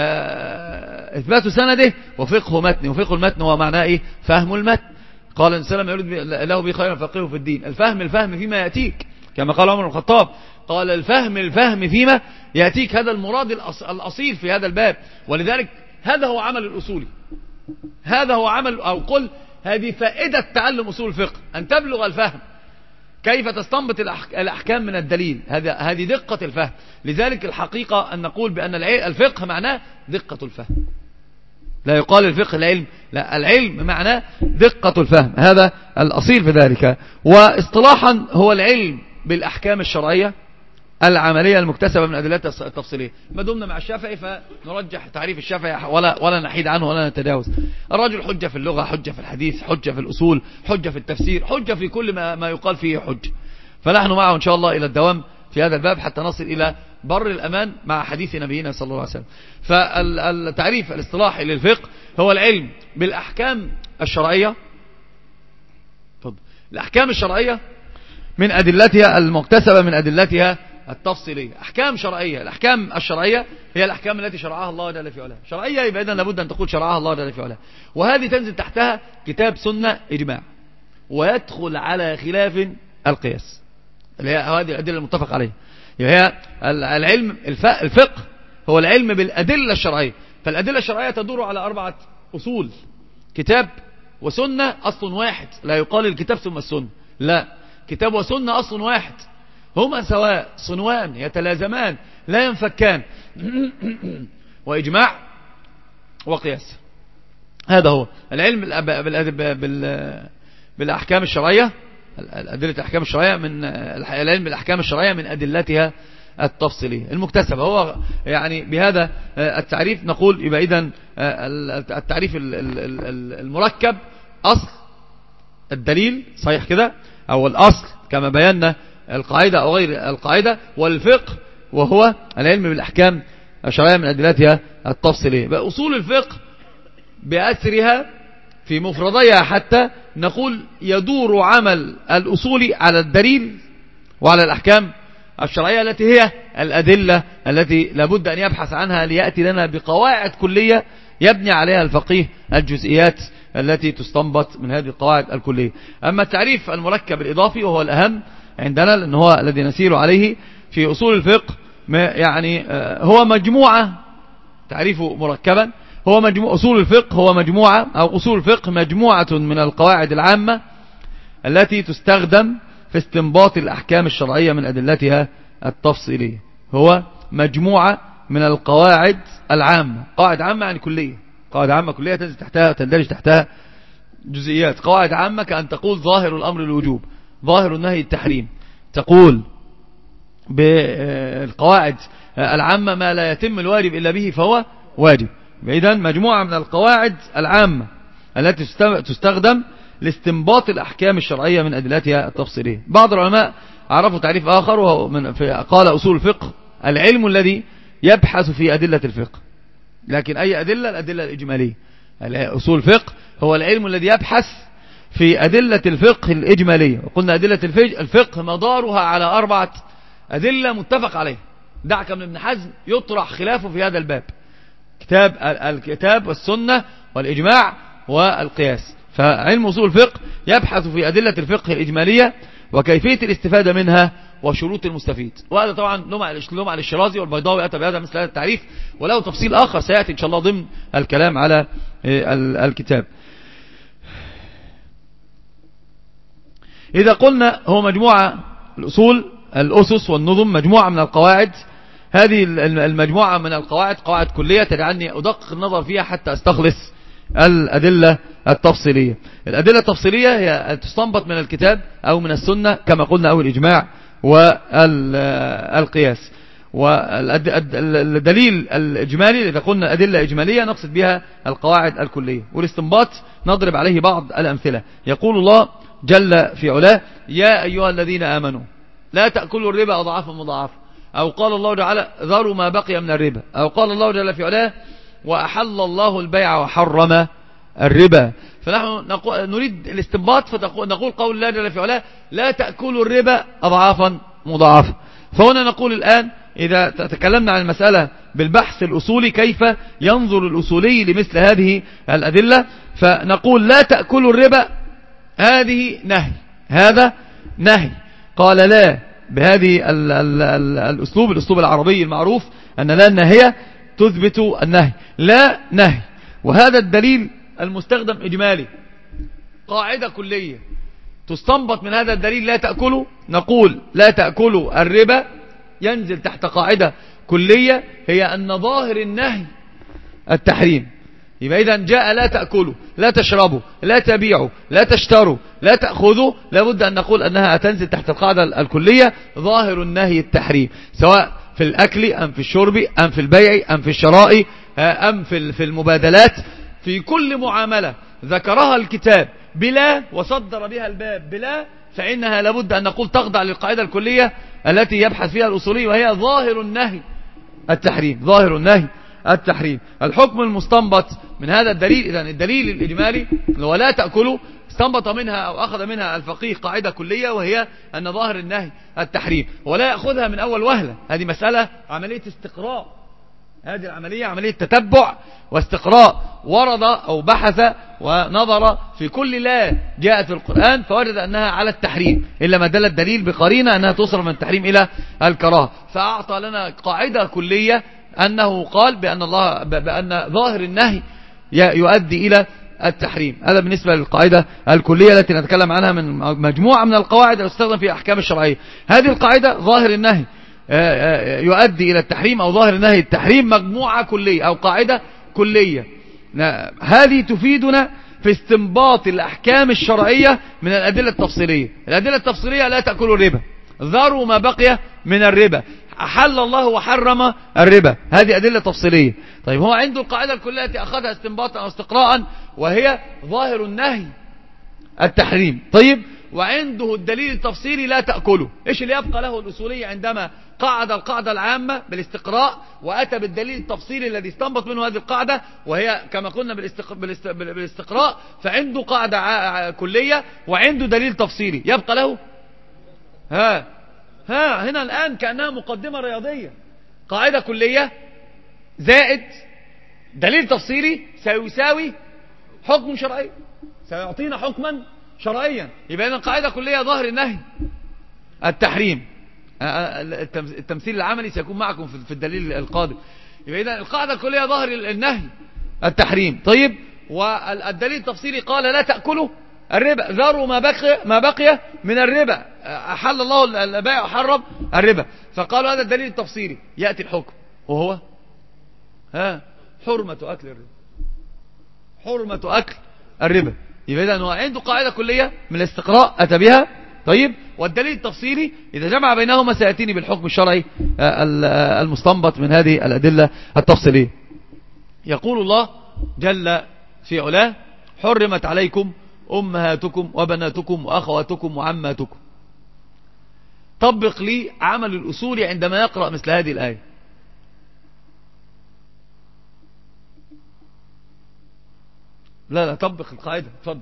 إثبات سنده وفقه متن. وفقه المتن هو معناه إيه؟ فهم المتن. قال النبي صلى الله عليه وسلم يريد له به خيرا فقهه في الدين. الفهم فيما يأتيك، كما قال عمر بن الخطاب قال الفهم فيما يأتيك. هذا المراد الأصيل في هذا الباب. ولذلك هذا هو عمل الأصولي، هذا هو عمل، أو قل هذه فائدة تعلم أصول الفقه، أن تبلغ الفهم، كيف تستنبط الأحكام من الدليل. هذه دقة الفهم. لذلك الحقيقة أن نقول بأن الفقه معناه دقة الفهم. لا يقال الفقه العلم، لا، العلم معناه دقة الفهم. هذا الأصيل في ذلك. واصطلاحا هو العلم بالأحكام الشرعية العملية المكتسبة من أدلتها التفصيلية. ما دمنا مع الشافعي فنرجح تعريف الشافعي ولا نحيد عنه ولا نتجاوز. الرجل حجة في اللغة، حجة في الحديث، حجة في الأصول، حجة في التفسير، حجة في كل ما يقال فيه حجة. فنحن معه إن شاء الله إلى الدوام في هذا الباب حتى نصل إلى بر الأمان مع حديث نبينا صلى الله عليه وسلم. فالتعريف الاصطلاحي للفقه هو العلم بالأحكام الشرعية. الأحكام الشرعية من أدلتها المكتسبة من أدلتها التفصيلية. أحكام شرعية. الأحكام الشرعية هي الأحكام التي شرعها الله جل في علاه. شرعية يبقى إذن لابد أن تقول شرعها الله جل في علاه. وهذه تنزل تحتها كتاب سنة إجماع، ويدخل على خلاف القياس اللي هي هذه الأدلة المتفق عليها. هي العلم الفقه هو العلم بالأدلة الشرعية. فالأدلة الشرعية تدور على 4 أصول: كتاب وسنة أصل واحد. لا يقال الكتاب ثم السنة، لا، كتاب وسنة أصل واحد، هما سواء، صنوان يتلازمان لا ينفكان. وإجماع وقياس. هذا هو العلم بالأحكام الشرعية. الأدلة الأحكام الشرعية من العلم بالأحكام الشرعية من أدلتها التفصيلية المكتسبة. هو يعني بهذا التعريف نقول يبقى إذن التعريف المركب أصل الدليل، صحيح كده، أو الأصل كما بينا القاعدة أو غير القاعدة، والفقه وهو العلم بالأحكام الشرعية من أدلتها التفصيلية. بقى أصول الفقه بأسرها في مفرديها حتى نقول يدور عمل الأصول على الدليل وعلى الأحكام الشرعية التي هي الأدلة التي لابد أن يبحث عنها ليأتي لنا بقواعد كلية يبني عليها الفقيه الجزئيات التي تستنبط من هذه القواعد الكلية. أما التعريف المركب الإضافي وهو الأهم عندنا لأنه هو الذي نسير عليه في أصول الفقه، يعني هو مجموعة، تعريفه مركبا هو أصول الفقه هو مجموعة، أو أصول الفقه مجموعة من القواعد العامة التي تستخدم في استنباط الأحكام الشرعية من أدلتها التفصيلية. هو مجموعة من القواعد العامة. قواعد عامة يعني كلية، قواعد عامة كلية تندرج تحتها جزئيات. قواعد عامة كأن تقول ظاهر الأمر الوجوب، ظاهر النهي التحريم. تقول بالقواعد العامة ما لا يتم الواجب إلا به فهو واجب. إذن مجموعة من القواعد العامة التي تستخدم لاستنباط الأحكام الشرعية من أدلتها التفصيلية. بعض العلماء عرفوا تعريف آخر وهو قال أصول الفقه العلم الذي يبحث في أدلة الفقه. لكن أي أدلة؟ الأدلة الإجمالية. أصول الفقه هو العلم الذي يبحث في أدلة الفقه الإجمالية. وقلنا أدلة الفقه مدارها على 4 أدلة متفق عليها. دعك من ابن حزم يطرح خلافه في هذا الباب: الكتاب والسنة والإجماع والقياس. فعلم أصول الفقه يبحث في أدلة الفقه الإجمالية وكيفية الاستفادة منها وشروط المستفيد. وهذا طبعا لمع الشرازي والبيضاوي أتى بهذا مثل هذا التعريف، وله تفصيل آخر سيأتي إن شاء الله ضمن الكلام على الكتاب. إذا قلنا هو مجموعة الأصول الأسس والنظم، مجموعة من القواعد. هذه المجموعة من القواعد قواعد كلية تجعلني أدقق النظر فيها حتى أستخلص الأدلة التفصيلية. الأدلة التفصيلية هي تستنبط من الكتاب أو من السنة كما قلنا، أو الإجماع والقياس. والدليل الإجمالي إذا قلنا أدلة إجمالية نقصد بها القواعد الكلية، والاستنباط نضرب عليه بعض الأمثلة. يقول الله جل في علاه: يا أيها الذين آمنوا لا تأكلوا الربا أضعافا مضاعفة، أو قال الله تعالى: ذروا ما بقي من الربا، أو قال الله جل في علاه: وأحل الله البيع وحرم الربا. فنحن نريد الاستنباط، فنقول قول الله جل في علاه: لا تأكلوا الربا أضعافا مضاعفة. فهنا نقول الآن إذا تكلمنا عن المسألة بالبحث الأصولي كيف ينظر الأصولي لمثل هذه الأدلة، فنقول لا تأكلوا الربا هذه نهي، هذا نهي. قال لا بهذه الأسلوب العربي المعروف أن لا النهية تثبت النهي، لا نهي. وهذا الدليل المستخدم إجمالي، قاعدة كلية تستنبط من هذا الدليل لا تأكلوا. نقول لا تأكلوا الربا ينزل تحت قاعدة كلية، هي أن ظاهر النهي التحريم. يبقى إذا جاء لا تأكلوا، لا تشربوا، لا تبيعوا، لا تشتروا، لا تأخذوا، لابد أن نقول أنها تنزل تحت القاعدة الكلية ظاهر النهي التحريم، سواء في الأكل أم في الشرب أم في البيع أم في الشراء أم في المبادلات. في كل معاملة ذكرها الكتاب بلا وصدر بها الباب بلا، فإنها لابد أن نقول تخضع للقاعدة الكلية التي يبحث فيها الأصولي، وهي ظاهر النهي التحريم، ظاهر النهي التحريم. الحكم المستنبط من هذا الدليل، إذن الدليل الإجمالي هو لا تأكلوا، استنبط منها أو أخذ منها الفقيه قاعدة كلية، وهي أن ظاهر النهي التحريم، ولا يأخذها من أول وهلة. هذه مسألة عملية استقراء، هذه العملية عملية تتبع واستقراء، ورد أو بحث ونظر في كل لا جاءت في القرآن فوجد أنها على التحريم، إلا ما دل الدليل بقرينة أنها تصرف من التحريم إلى الكراهة، فأعطى لنا قاعدة كلية أنه قال بأن ظاهر النهي يؤدي إلى التحريم. هذا بالنسبة للقاعدة الكلية التي نتكلم عنها من مجموعة من القواعد التي تستخدم في أحكام الشرعية. هذه القاعدة ظاهر النهي يؤدي إلى التحريم، أو ظاهر النهي التحريم، مجموعة كلية أو قاعدة كلية. هذه تفيدنا في استنباط الأحكام الشرعية من الأدلة التفصيلية. الأدلة التفصيلية: لا تأكلوا الربا، ذروا ما بقي من الربا، أحل الله وحرم الربا. هذه أدلة تفصيلية. طيب هو عنده القاعدة الكلية التي أخذها استنباطا أو استقراء، وهي ظاهر النهي التحريم. طيب وعنده الدليل التفصيلي لا تأكله. إيش اللي يبقى له الأصولي عندما قعد القاعدة العامة بالاستقراء وأتى بالدليل التفصيلي الذي استنبط منه هذه القاعدة، وهي كما قلنا بالاستقراء، فعنده قاعدة كلية وعنده دليل تفصيلي، يبقى له هنا الآن كأنها مقدمة رياضية. قاعدة كلية زائد دليل تفصيلي سيساوي حكم شرعي، سيعطينا حكما شرعيا. يبقى إذن قاعدة كلية ظاهر النهي التحريم. التمثيل العملي سيكون معكم في الدليل القادم. يبقى إذن القاعدة الكلية ظاهر النهي التحريم. طيب والدليل التفصيلي قال لا تأكلوا الربا، ذروا ما بقي من الربا، أحل الله البيع وحرم الربا. فقالوا هذا الدليل التفصيلي. يأتي الحكم وهو حرمة أكل الربا، حرمة أكل الربا. يبقى إذن هو عنده قاعدة كلية من الاستقراء أتى بها. طيب والدليل التفصيلي إذا جمع بينهما سيأتيني بالحكم الشرعي المستنبط من هذه الأدلة التفصيلية. يقول الله جل في علاه: حرمت عليكم أمهاتكم وبناتكم وأخواتكم وعماتكم. طبق لي عمل الأصولي عندما يقرأ مثل هذه الآية. لا طبق القاعدة، اتفضل.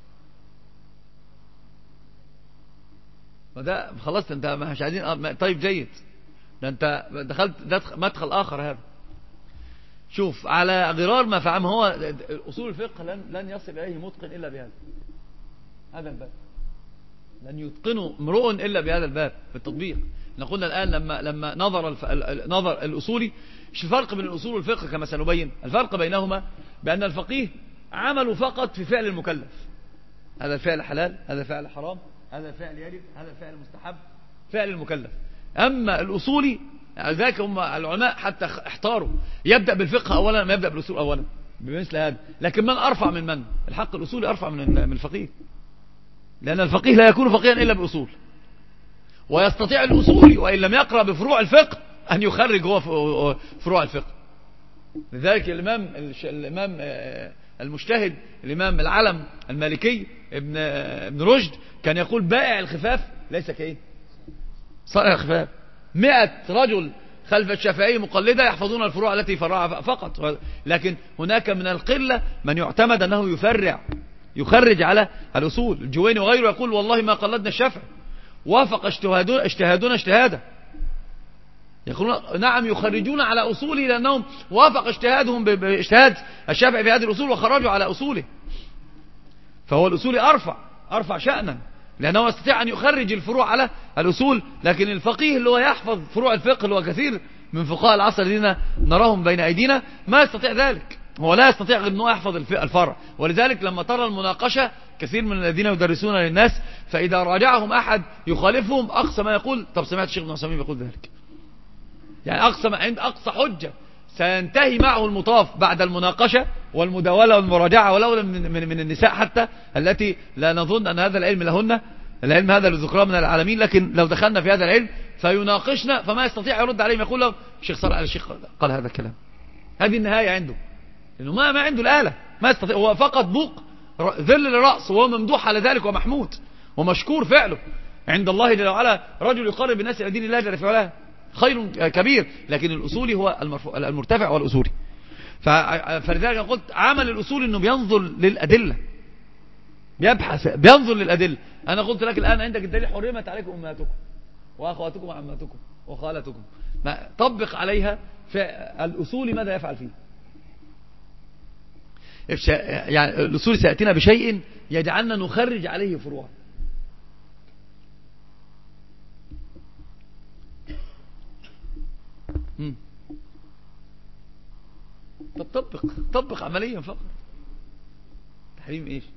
وده خلاص انت مش عايزين. طيب جيد، ده انت دخلت مدخل آخر. هذا شوف على غرار ما فهم هو أصول الفقه لن يصل إليه متقن إلا بهذا. هذا الباب لن يتقنوا امرؤ إلا بهذا الباب في التطبيق. نقول الآن لما نظر الأصولي، ايش الفرق بين الأصول والفقه كما سنبين؟ الفرق بينهما بأن الفقيه عمله فقط في فعل المكلف، هذا الفعل حلال، هذا فعل حرام، هذا الفعل يجب، هذا الفعل مستحب، فعل المكلف. أما الأصولي ذاك هم العلماء حتى احتاروا يبدأ بالفقه أولا ما يبدأ بالأصول أولا بمثل هذا. لكن من أرفع من الحق الأصولي أرفع من الفقيه، لأن الفقيه لا يكون فقيها إلا بأصول، ويستطيع الأصولي وإن لم يقرأ بفروع الفقه أن يخرج هو فروع الفقه. لذلك الإمام المجتهد الإمام العلم المالكي ابن رشد كان يقول بائع الخفاف ليس كايه صانع الخفاف. 100 رجل خلف الشافعي مقلدة يحفظون الفروع التي فرعها فقط، لكن هناك من القلة من يعتمد أنه يخرج على الأصول. الجويني وغيره يقول والله ما قلدنا الشافعي، وافق اجتهادنا اجتهادا. يقولون نعم يخرجون على أصوله لأنهم وافق اجتهادهم باجتهاد الشافعي في هذه الأصول وخرجوا على أصوله. فهو الأصولي أرفع شأنا لأنه يستطيع أن يخرج الفروع على الأصول. لكن الفقيه اللي هو يحفظ فروع الفقه اللي هو كثير من فقهاء العصر الذين نراهم بين أيدينا ما يستطيع ذلك، هو لا يستطيع غير أنه يحفظ الفرع. ولذلك لما ترى المناقشة كثير من الذين يدرسون للناس فإذا راجعهم أحد يخالفهم أقصى ما يقول طب سمعت الشيخ ابن عثيمين يقول ذلك، يعني عند أقصى حجة سينتهي معه المطاف بعد المناقشة والمداولة والمراجعة، ولولا من النساء حتى التي لا نظن أن هذا العلم لهن، العلم هذا للذكراء من العالمين، لكن لو دخلنا في هذا العلم فيناقشنا فما يستطيع يرد عليهم، يقول له الشيخ صالح الشيخ قال هذا الكلام. هذه النهاية عنده، لأنه ما عنده الآلة، ما يستطيع، هو فقط بوق ذل للرأس، وهو ممدوح على ذلك ومحمود ومشكور فعله عند الله جل وعلا. رجل يقرب الناس إلى دين الله جل في علاه خير كبير، لكن الأصولي هو المرتفع والأصولي. فلذلك قلت عمل الأصول أنه بينظر للأدلة، بينظر للأدلة. أنا قلت لك الآن عندك الدليل حرمت عليكم أمهاتكم وأخواتكم وعماتكم وخالاتكم، طبق عليها الأصول ماذا يفعل فيه؟ يعني الأصول سيأتينا بشيء يجعلنا نخرج عليه فروع. طب طبق عمليا فقط. تحريم ايش؟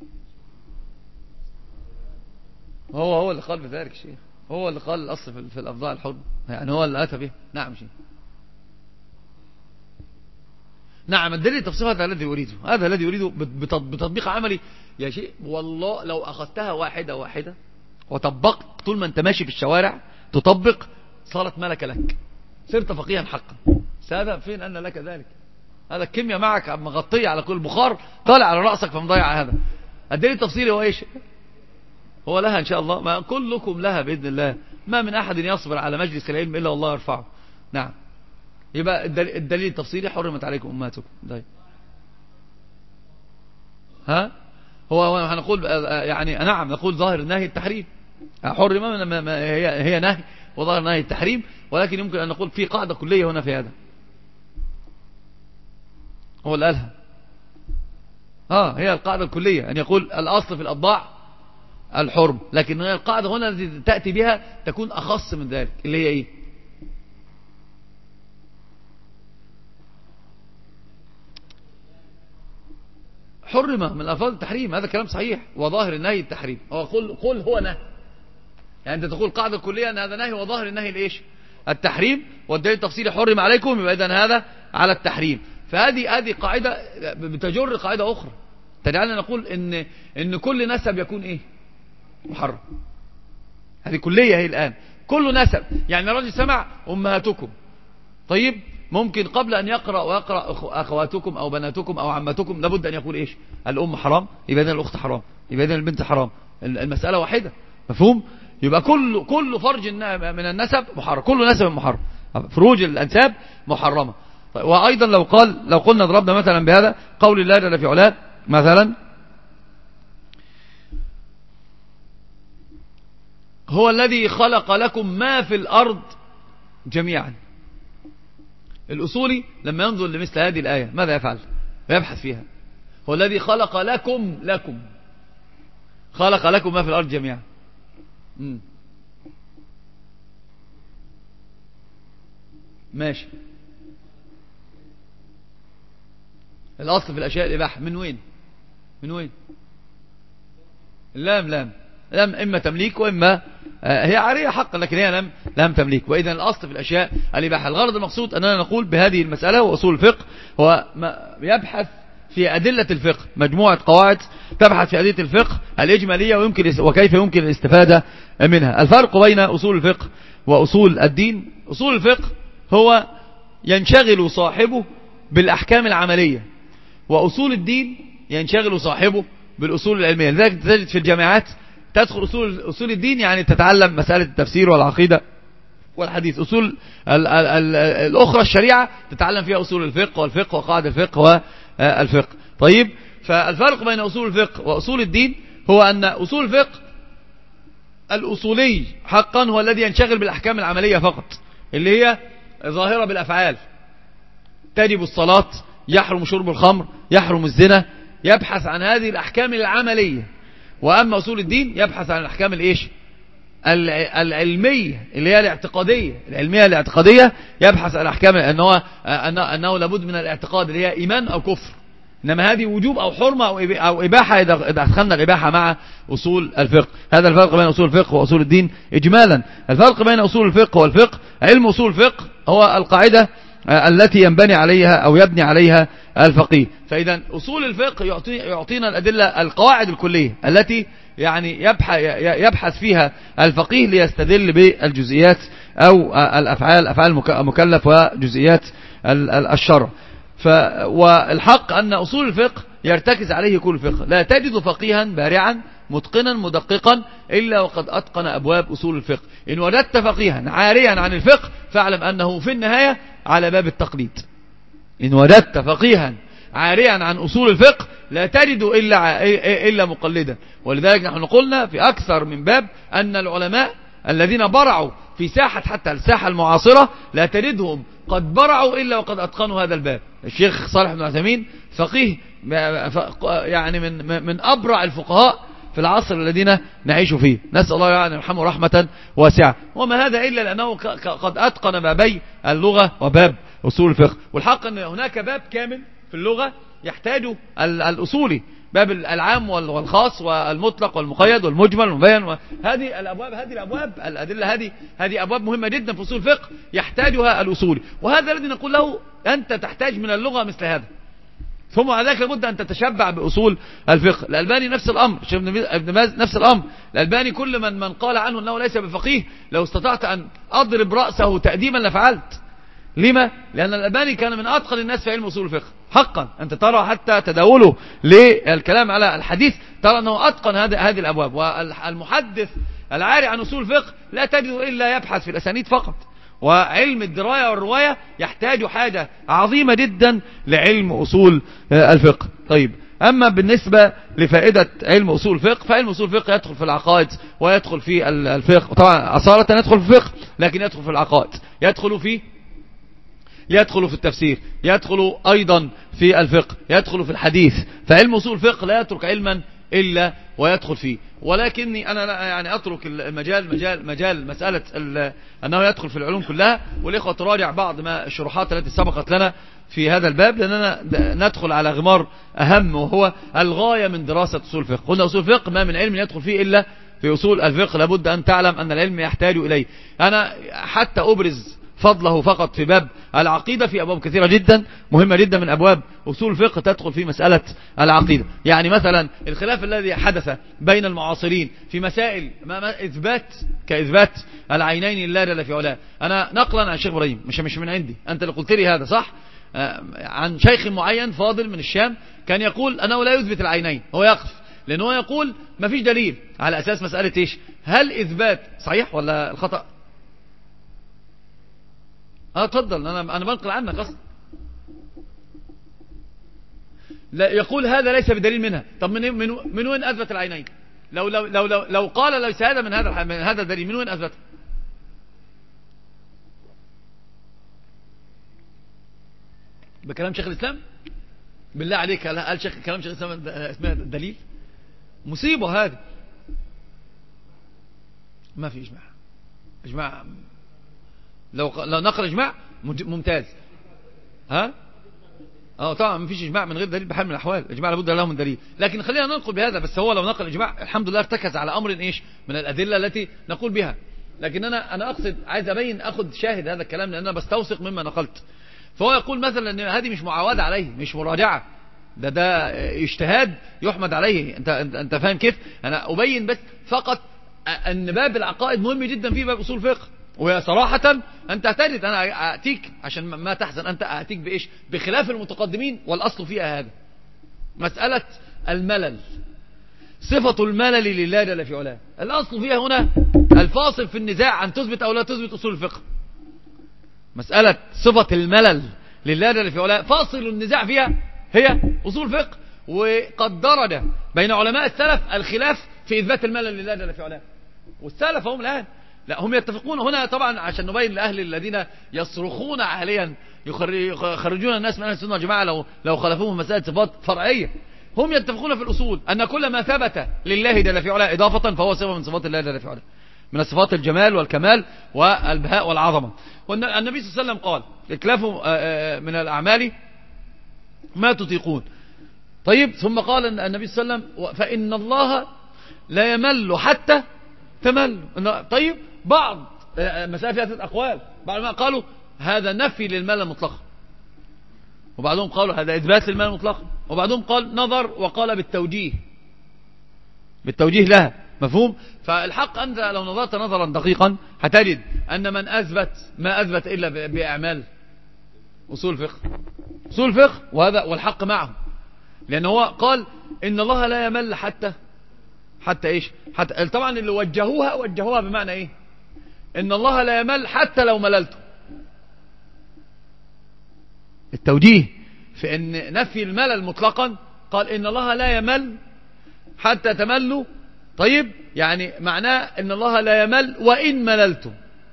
هو اللي قال بذلك شيء، هو اللي قال الأصل في الأفضاء الحر، يعني هو اللي أتى به. نعم شيء، نعم الدليل التفصيل هذا الذي أريده، هذا الذي أريده بتطبيق عملي يا شيء. والله لو أخذتها واحدة وطبقت طول ما أنت ماشي في الشوارع تطبق صارت ملك لك، صرت فقيها حقا. هذا فين أن لك ذلك؟ هذا الكيمياء معك مغطية على كل بخار طالع على رأسك فمضيع. هذا الدليل التفصيلي هو ايش؟ هو لها إن شاء الله، ما كلكم لها بإذن الله، ما من أحد يصبر على مجلس العلم إلا الله يرفعه. نعم، يبقى الدليل التفصيلي حرمت عليكم أمهاتكم. طيب ها هو هنقول يعني نعم نقول ظاهر النهي التحريم، حرم هي نهي وظاهر نهي التحريم، ولكن يمكن أن نقول في قاعدة كلية هنا في هذا، هو اللي قالها. هي القاعدة الكلية أن يقول الأصل في الأضاع الحرم، لكن هي القاعدة هنا التي تأتي بها تكون أخص من ذلك، اللي هي إيه؟ حرمة من ألفاظ التحريم، هذا كلام صحيح، وظاهر النهي التحريم. هو قل هو نهي، يعني أنت تقول قاعدة كلية أن هذا نهي وظاهر النهي لإيش؟ التحريم، والدليل التفصيلي حرم عليكم، يبقى إذن هذا على التحريم. فهذه قاعدة بتجر قاعدة أخرى تجعلنا نقول إن كل نسب يكون إيه؟ محرم. هذه كلية هي الآن، كل نسب، يعني الرجل سمع أمهاتكم، طيب ممكن قبل أن يقرأ ويقرأ أخواتكم أو بناتكم أو عماتكم لابد أن يقول إيش؟ الأم حرام، يبقى إذن الأخت حرام، يبقى إذن البنت حرام، المسألة واحدة، مفهوم؟ يبقى كل فرج من النسب محرم، كل نسب محرم، فروج الأنساب محرمة. طيب وأيضا لو قلنا ضربنا مثلا بهذا قول الله جل في علاه مثلا هو الذي خلق لكم ما في الأرض جميعا. الأصولي لما ينظر لمثل هذه الآية ماذا يفعل؟ ويبحث فيها. هو الذي خلق لكم خلق لكم ما في الأرض جميعا، ماشي. الأصل في الأشياء الإباحة من وين؟ لام إما تمليك وإما هي عارية حقا، لكن هي لم تمليك. وإذا الأصل في الأشياء الإباحة. الغرض المقصود أننا نقول بهذه المسألة وأصول الفقه هو يبحث في أدلة الفقه، مجموعة قواعد تبحث في أدلة الفقه الإجمالية وكيف يمكن الاستفادة منها. الفرق بين أصول الفقه وأصول الدين: أصول الفقه هو ينشغل صاحبه بالأحكام العملية، وأصول الدين ينشغل صاحبه بالأصول العلمية. لذلك تجد في الجامعات تدخل أصول الدين، يعني تتعلم مسألة التفسير والعقيدة والحديث. أصول الأخرى الشريعة تتعلم فيها أصول الفقه والفقه وقواعد الفقه والفقه. طيب، فالفرق بين أصول الفقه وأصول الدين هو أن أصول الفقه الأصولي حقا هو الذي ينشغل بالأحكام العملية فقط، اللي هي ظاهرة بالأفعال: تجب الصلاة، يحرم شرب الخمر، يحرم الزنا، يبحث عن هذه الأحكام العملية. وأما أصول الدين يبحث عن الأحكام العلمية اللي هي الاعتقادية، العلمية الاعتقادية، يبحث عن الأحكام أنه لابد من الاعتقاد اللي هي إيمان أو كفر. إنما هذه وجوب أو حرمة أو إباحة إذا أدخلنا الإباحة مع أصول الفقه. هذا الفرق بين أصول الفقه وأصول الدين إجمالا. الفرق بين أصول الفقه والفقه: علم أصول الفقه هو القاعدة التي ينبني عليها أو يبني عليها الفقيه. فإذا أصول الفقه يعطينا الأدلة، القواعد الكلية التي يعني يبحث فيها الفقيه ليستدل بالجزئيات أو الأفعال، أفعال المكلف وجزئيات الشرع. والحق أن أصول الفقه يرتكز عليه كل الفقه. لا تجد فقيها بارعا متقنا مدققا إلا وقد أتقن أبواب أصول الفقه. إن وجدت فقيها عاريا عن الفقه فاعلم أنه في النهاية على باب التقليد. إن وجدت فقيها عاريا عن أصول الفقه لا تجد إلا مقلدا. ولذلك نحن قلنا في أكثر من باب أن العلماء الذين برعوا في ساحة حتى الساحة المعاصرة لا تجدهم قد برعوا إلا وقد أتقنوا هذا الباب. الشيخ صالح بن عثيمين فقيه يعني من أبرع الفقهاء في العصر الذين نعيش فيه، نسأل الله يعني يرحمه رحمة واسعة. وما هذا إلا لأنه قد أتقن بابي اللغة وباب أصول الفقه. والحق أن هناك باب كامل في اللغة يحتاج الأصولي، باب العام والخاص والمطلق والمقيد والمجمل والمبين. هذه الأبواب الأدلة هذه أبواب مهمة جدا في أصول الفقه يحتاجها الأصولي. وهذا الذي نقول له أنت تحتاج من اللغة مثل هذا. ثم على ذلك لابد أن تتشبع بأصول الفقه. الألباني نفس الأمر، الشيخ ابن باز نفس الأمر. الألباني كل من قال عنه أنه ليس بفقيه لو استطعت أن أضرب رأسه تأديما لفعلت. لما؟ لأن الألباني كان من أتقن الناس في علم أصول الفقه حقا. أنت ترى حتى تداوله للكلام على الحديث ترى أنه أتقن هذه الأبواب. والمحدث العاري عن أصول الفقه لا تجد إلا يبحث في الأسانيد فقط. وعلم الدراية والرواية يحتاج حاجة عظيمة جدا لعلم أصول الفقه. طيب، أما بالنسبة لفائدة علم أصول الفقه، فعلم أصول الفقه يدخل في العقائد ويدخل في الفقه. طبعا أصالة يدخل في الفقه لكن يدخل في العقائد، يدخل في التفسير، يدخل أيضا في الفقه، يدخل في الحديث. فعلم أصول الفقه لا يترك علما إلا ويدخل فيه. ولكني أنا يعني أترك مجال مسألة أنه يدخل في العلوم كلها، والإخوة تراجع بعض ما الشروحات التي سبقت لنا في هذا الباب، لأننا ندخل على غمار أهم وهو الغاية من دراسة أصول الفقه. قلنا أصول الفقه ما من علم يدخل فيه إلا في أصول الفقه، لابد أن تعلم أن العلم يحتاج إليه. أنا حتى أبرز فضله فقط في باب العقيدة، في أبواب كثيرة جدا مهمة جدا من أبواب أصول الفقه تدخل في مسألة العقيدة. يعني مثلا الخلاف الذي حدث بين المعاصرين في مسائل كإثبات العينين لله جل في علاه. أنا نقلا عن الشيخ إبراهيم، مش من عندي، أنت اللي قلت لي هذا صح، عن شيخ معين فاضل من الشام كان يقول أنه لا يثبت العينين، هو يقف لأنه يقول ما فيش دليل، على أساس مسألة إيش؟ هل إثبات صحيح ولا الخطأ؟ اتفضل، انا بنقل عنك اصلا. لا، يقول هذا ليس بدليل منها. طب من وين اثبت العينين؟ لو قال ليس هذا من هذا الدليل، من وين اثبته؟ بكلام شيخ الاسلام؟ بالله عليك، قال كلام شيخ الاسلام اسمها دليل؟ مصيبه هذه. ما في إجماع. إجماع لو نقل إجماع ممتاز. ها طبعا ما فيش إجماع من غير دليل بحال من الأحوال. الإجماع لابد له من دليل، لكن خلينا ننقل بهذا. بس هو لو نقل إجماع الحمد لله ارتكز على أمر إيش من الأدلة التي نقول بها. لكن أنا أقصد عايز أبين أخذ شاهد هذا الكلام، لأن أنا بستوثق مما نقلت. فهو يقول مثلا أن هذه مش معاودة عليه، مش مراجعة، ده اجتهاد يحمد عليه. أنت فاهم كيف؟ أنا أبين بس فقط أن باب العقائد مهم جدا في باب أصول الفقه. وصراحة أنت اعترض، أنا أتيك عشان ما تحزن، أنت أتيك بإيش؟ بخلاف المتقدمين، والأصل فيها هذا مسألة الملل، صفة الملل لله جل في علاه. الأصل فيها هنا الفاصل في النزاع أن تثبت أو لا تثبت أصول الفقه. مسألة صفة الملل لله جل في علاه فاصل النزاع فيها هي أصول الفقه. وقد درج بين علماء السلف الخلاف في إثبات الملل لله جل في علاه. والسلف هم الآن لا هم يتفقون هنا، طبعا عشان نبين لأهل الذين يصرخون عاليا يخرجون الناس من أهل السنة والجماعة لو خلفوهم مسألة صفات فرعية. هم يتفقون في الأصول أن كل ما ثبت لله جل في علاه إضافة فهو صفة من صفات الله جل في علاه، من الصفات الجمال والكمال والبهاء والعظمة. والنبي صلى الله عليه وسلم قال اكلفوا من الأعمال ما تطيقون. طيب ثم قال النبي صلى الله عليه وسلم فإن الله لا يمل حتى تمل. طيب بعض مسائل فيها 3 أقوال. بعض ما قالوا هذا نفي للملل مطلقا، وبعضهم قالوا هذا إثبات للملل مطلقا، وبعضهم قال نظر وقال بالتوجيه لها. مفهوم؟ فالحق أنت لو نظرت نظرا دقيقا هتجد أن من أثبت ما أثبت إلا بأعمال أصول الفقه وهذا والحق معه، لأنه هو قال إن الله لا يمل حتى إيش؟ حتى طبعا اللي وجهوها بمعنى إيه؟ إن الله لا يمل حتى لو مللته. التوجيه في أن نفي الملل مطلقا قال إن الله لا يمل حتى تملوا. طيب يعني معناه إن الله لا يمل وإن مللتم،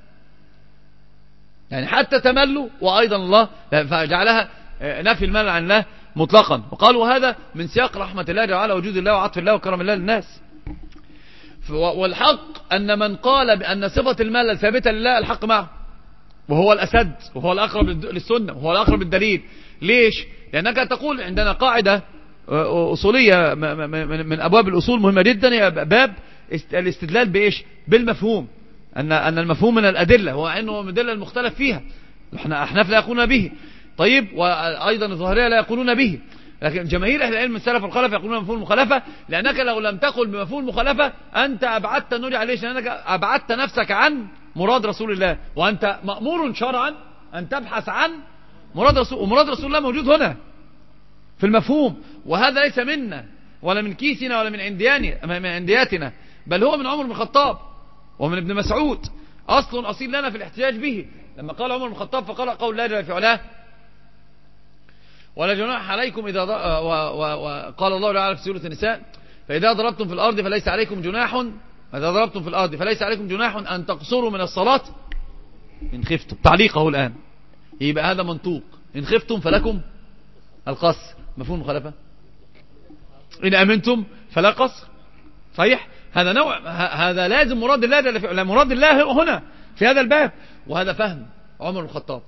يعني حتى تملوا، وأيضا الله فجعلها نفي الملل عن الله مطلقا. وقالوا هذا من سياق رحمة الله وعلى وجود الله وعطف الله وكرم الله للناس. والحق أن من قال بأن صفة الملل ثابتة لله الحق معه، وهو الأسد وهو الأقرب للسنة وهو الأقرب للدليل. ليش؟ لأنك تقول عندنا قاعدة أصولية من أبواب الأصول مهمة جدا، هي باب الاستدلال بإيش؟ بالمفهوم. أن المفهوم من الأدلة هو أنه من الأدلة المختلف فيها. احنا أحناف لا يقولون به، طيب وأيضا الظاهرية لا يقولون به، لكن جماهير أهل العلم من السلف والخلف يقولون بمفهوم المخالفة. لأنك لو لم تقل بمفهوم المخالفة أنت أبعدت النور عليه، لأنك أبعدت نفسك عن مراد رسول الله، وأنت مأمور شرعا أن تبحث عن مراد رسول، ومراد رسول الله موجود هنا في المفهوم. وهذا ليس منا ولا من كيسنا ولا من عندياتنا، بل هو من عمر بن الخطاب ومن ابن مسعود، أصل أصيل لنا في الاحتجاج به. لما قال عمر بن الخطاب فقال قول لا جل في علاه ولا جناح عليكم إذا وقال الله تعالى في سورة النساء فإذا ضربتم في الأرض فليس عليكم جناح أن تقصروا من الصلاة إن خفتم. تعليقه الآن يبقى هذا منطوق، إن خفتم فلكم القصر. مفهوم مخالفة؟ إن أمنتم فلا قصر. صحيح؟ هذا نوع، هذا لازم مراد الله، مراد الله هنا في هذا الباب. وهذا فهم عمر بن الخطاب،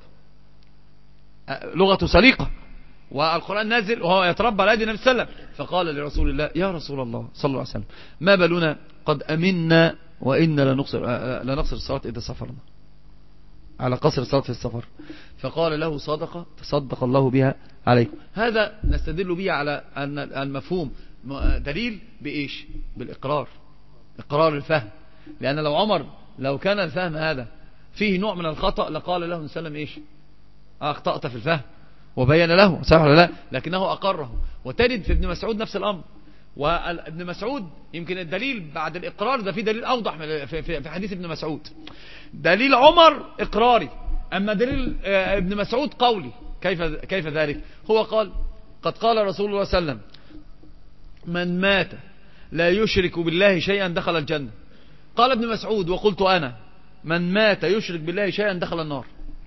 لغة سليقة، والقرآن نازل وهو يتربى على يد النبي صلى الله عليه وسلم. فقال لرسول الله يا رسول الله صلى الله عليه وسلم ما بالنا قد أمنا وإن لنقصر الصلاة إذا سافرنا، على قصر الصلاة في السفر. فقال له صدقة تصدق الله بها عليكم. هذا نستدل به على أن المفهوم دليل بإيش؟ بالإقرار، إقرار الفهم. لأن لو كان الفهم هذا فيه نوع من الخطأ لقال له النبي صلى الله عليه وسلم إيش؟ أخطأت في الفهم، وبين له صحيح ولا لا، لكنه أقره. وتجد في ابن مسعود نفس الأمر. وابن مسعود يمكن الدليل بعد الإقرار ده، في دليل أوضح في حديث ابن مسعود. دليل عمر إقراري، أما دليل ابن مسعود قولي. كيف ذلك؟ هو قال قد قال رسول الله صلى الله عليه وسلم من مات لا يشرك بالله شيئا دخل الجنة. قال ابن مسعود وقلت أنا من مات يشرك بالله شيئا دخل النار.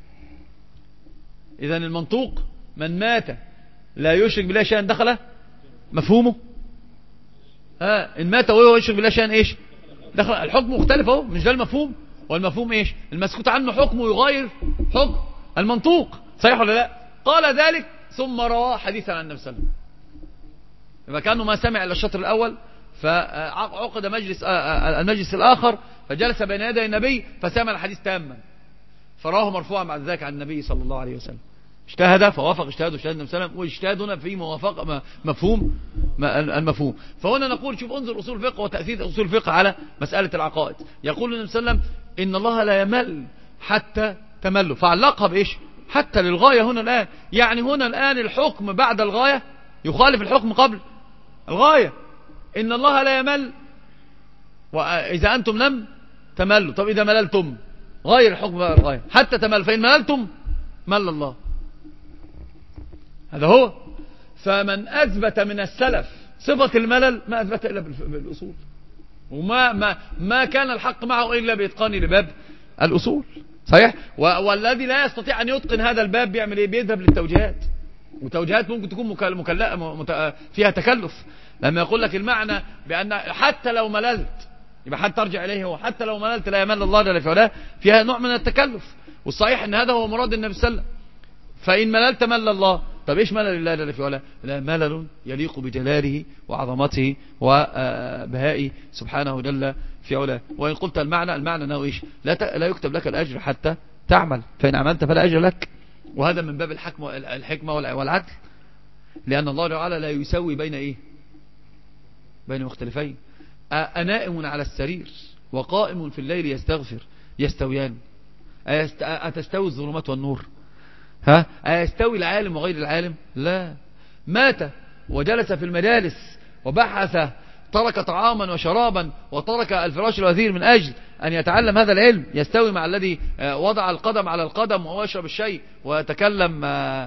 إذن المنطوق من مات لا يشرك بالله شيئا دخل، مفهومه إن مات وهو يشرك بالله شيئا إيش؟ دخل الحكم مختلف اهو، مش ده المفهوم؟ والمفهوم ايش؟ المسكوت عنه حكمه يغير حكم المنطوق، صحيح ولا لا؟ قال ذلك ثم روى حديثا عن النبي صلى الله عليه وسلم، يبقى كانه ما سمع الا الشطر الاول، فعقد المجلس الاخر فجلس بين يدي النبي فسمع الحديث تاما، فراه مرفوعا بعد ذلك عن النبي صلى الله عليه وسلم. اجتهد فوافق اجتهاد النبي صلى الله عليه وسلم، واجتهاد هنا في موافقه مفهوم المفهوم. فهنا نقول شوف انظر اصول الفقه وتاثير اصول الفقه على مساله العقائد. يقول النبي صلى الله عليه وسلم ان الله لا يمل حتى تملوا، فعلقها بايش؟ حتى للغايه هنا الان، يعني هنا الان الحكم بعد الغايه يخالف الحكم قبل الغايه. ان الله لا يمل واذا انتم لم تملوا، طب اذا مللتم غير الحكم بعد الغايه حتى تملوا، فان مللتم مل الله. هذا هو. فمن أثبت من السلف صفة الملل ما أثبت إلا بالأصول، وما كان الحق معه إلا بإتقان لباب الأصول، صحيح. والذي لا يستطيع أن يتقن هذا الباب بيعمل إيه؟ بيذهب للتوجيهات، وتوجيهات ممكن تكون فيها تكلف. لما يقول لك المعنى بأن حتى لو مللت، يبقى حتى ترجع إليه هو حتى لو مللت لا يمل الله جل في علاه، فيها نوع من التكلف. والصحيح أن هذا هو مراد النبي صلى الله عليه وسلم، فإن مللت مل الله. طب إيش ملل الله جل في علاه؟ لا، ملل يليق بجلاله وعظمته وبهائه سبحانه جل في علاه. وإن قلت المعنى أنه إيش؟ لا يكتب لك الأجر حتى تعمل، فإن عملت فلا أجر لك. وهذا من باب الحكمة والعدل، لأن الله تعالى لا يسوي بين إيه؟ بين مختلفين. أنائم على السرير وقائم في الليل يستغفر يستويان؟ أتستوي الظلمات والنور؟ أيستوي العالم وغير العالم؟ لا. مات وجلس في المجالس وبحث، ترك طعاما وشرابا وترك الفراش الوثير من أجل أن يتعلم هذا العلم، يستوي مع الذي وضع القدم على القدم ويشرب الشيء ويتكلم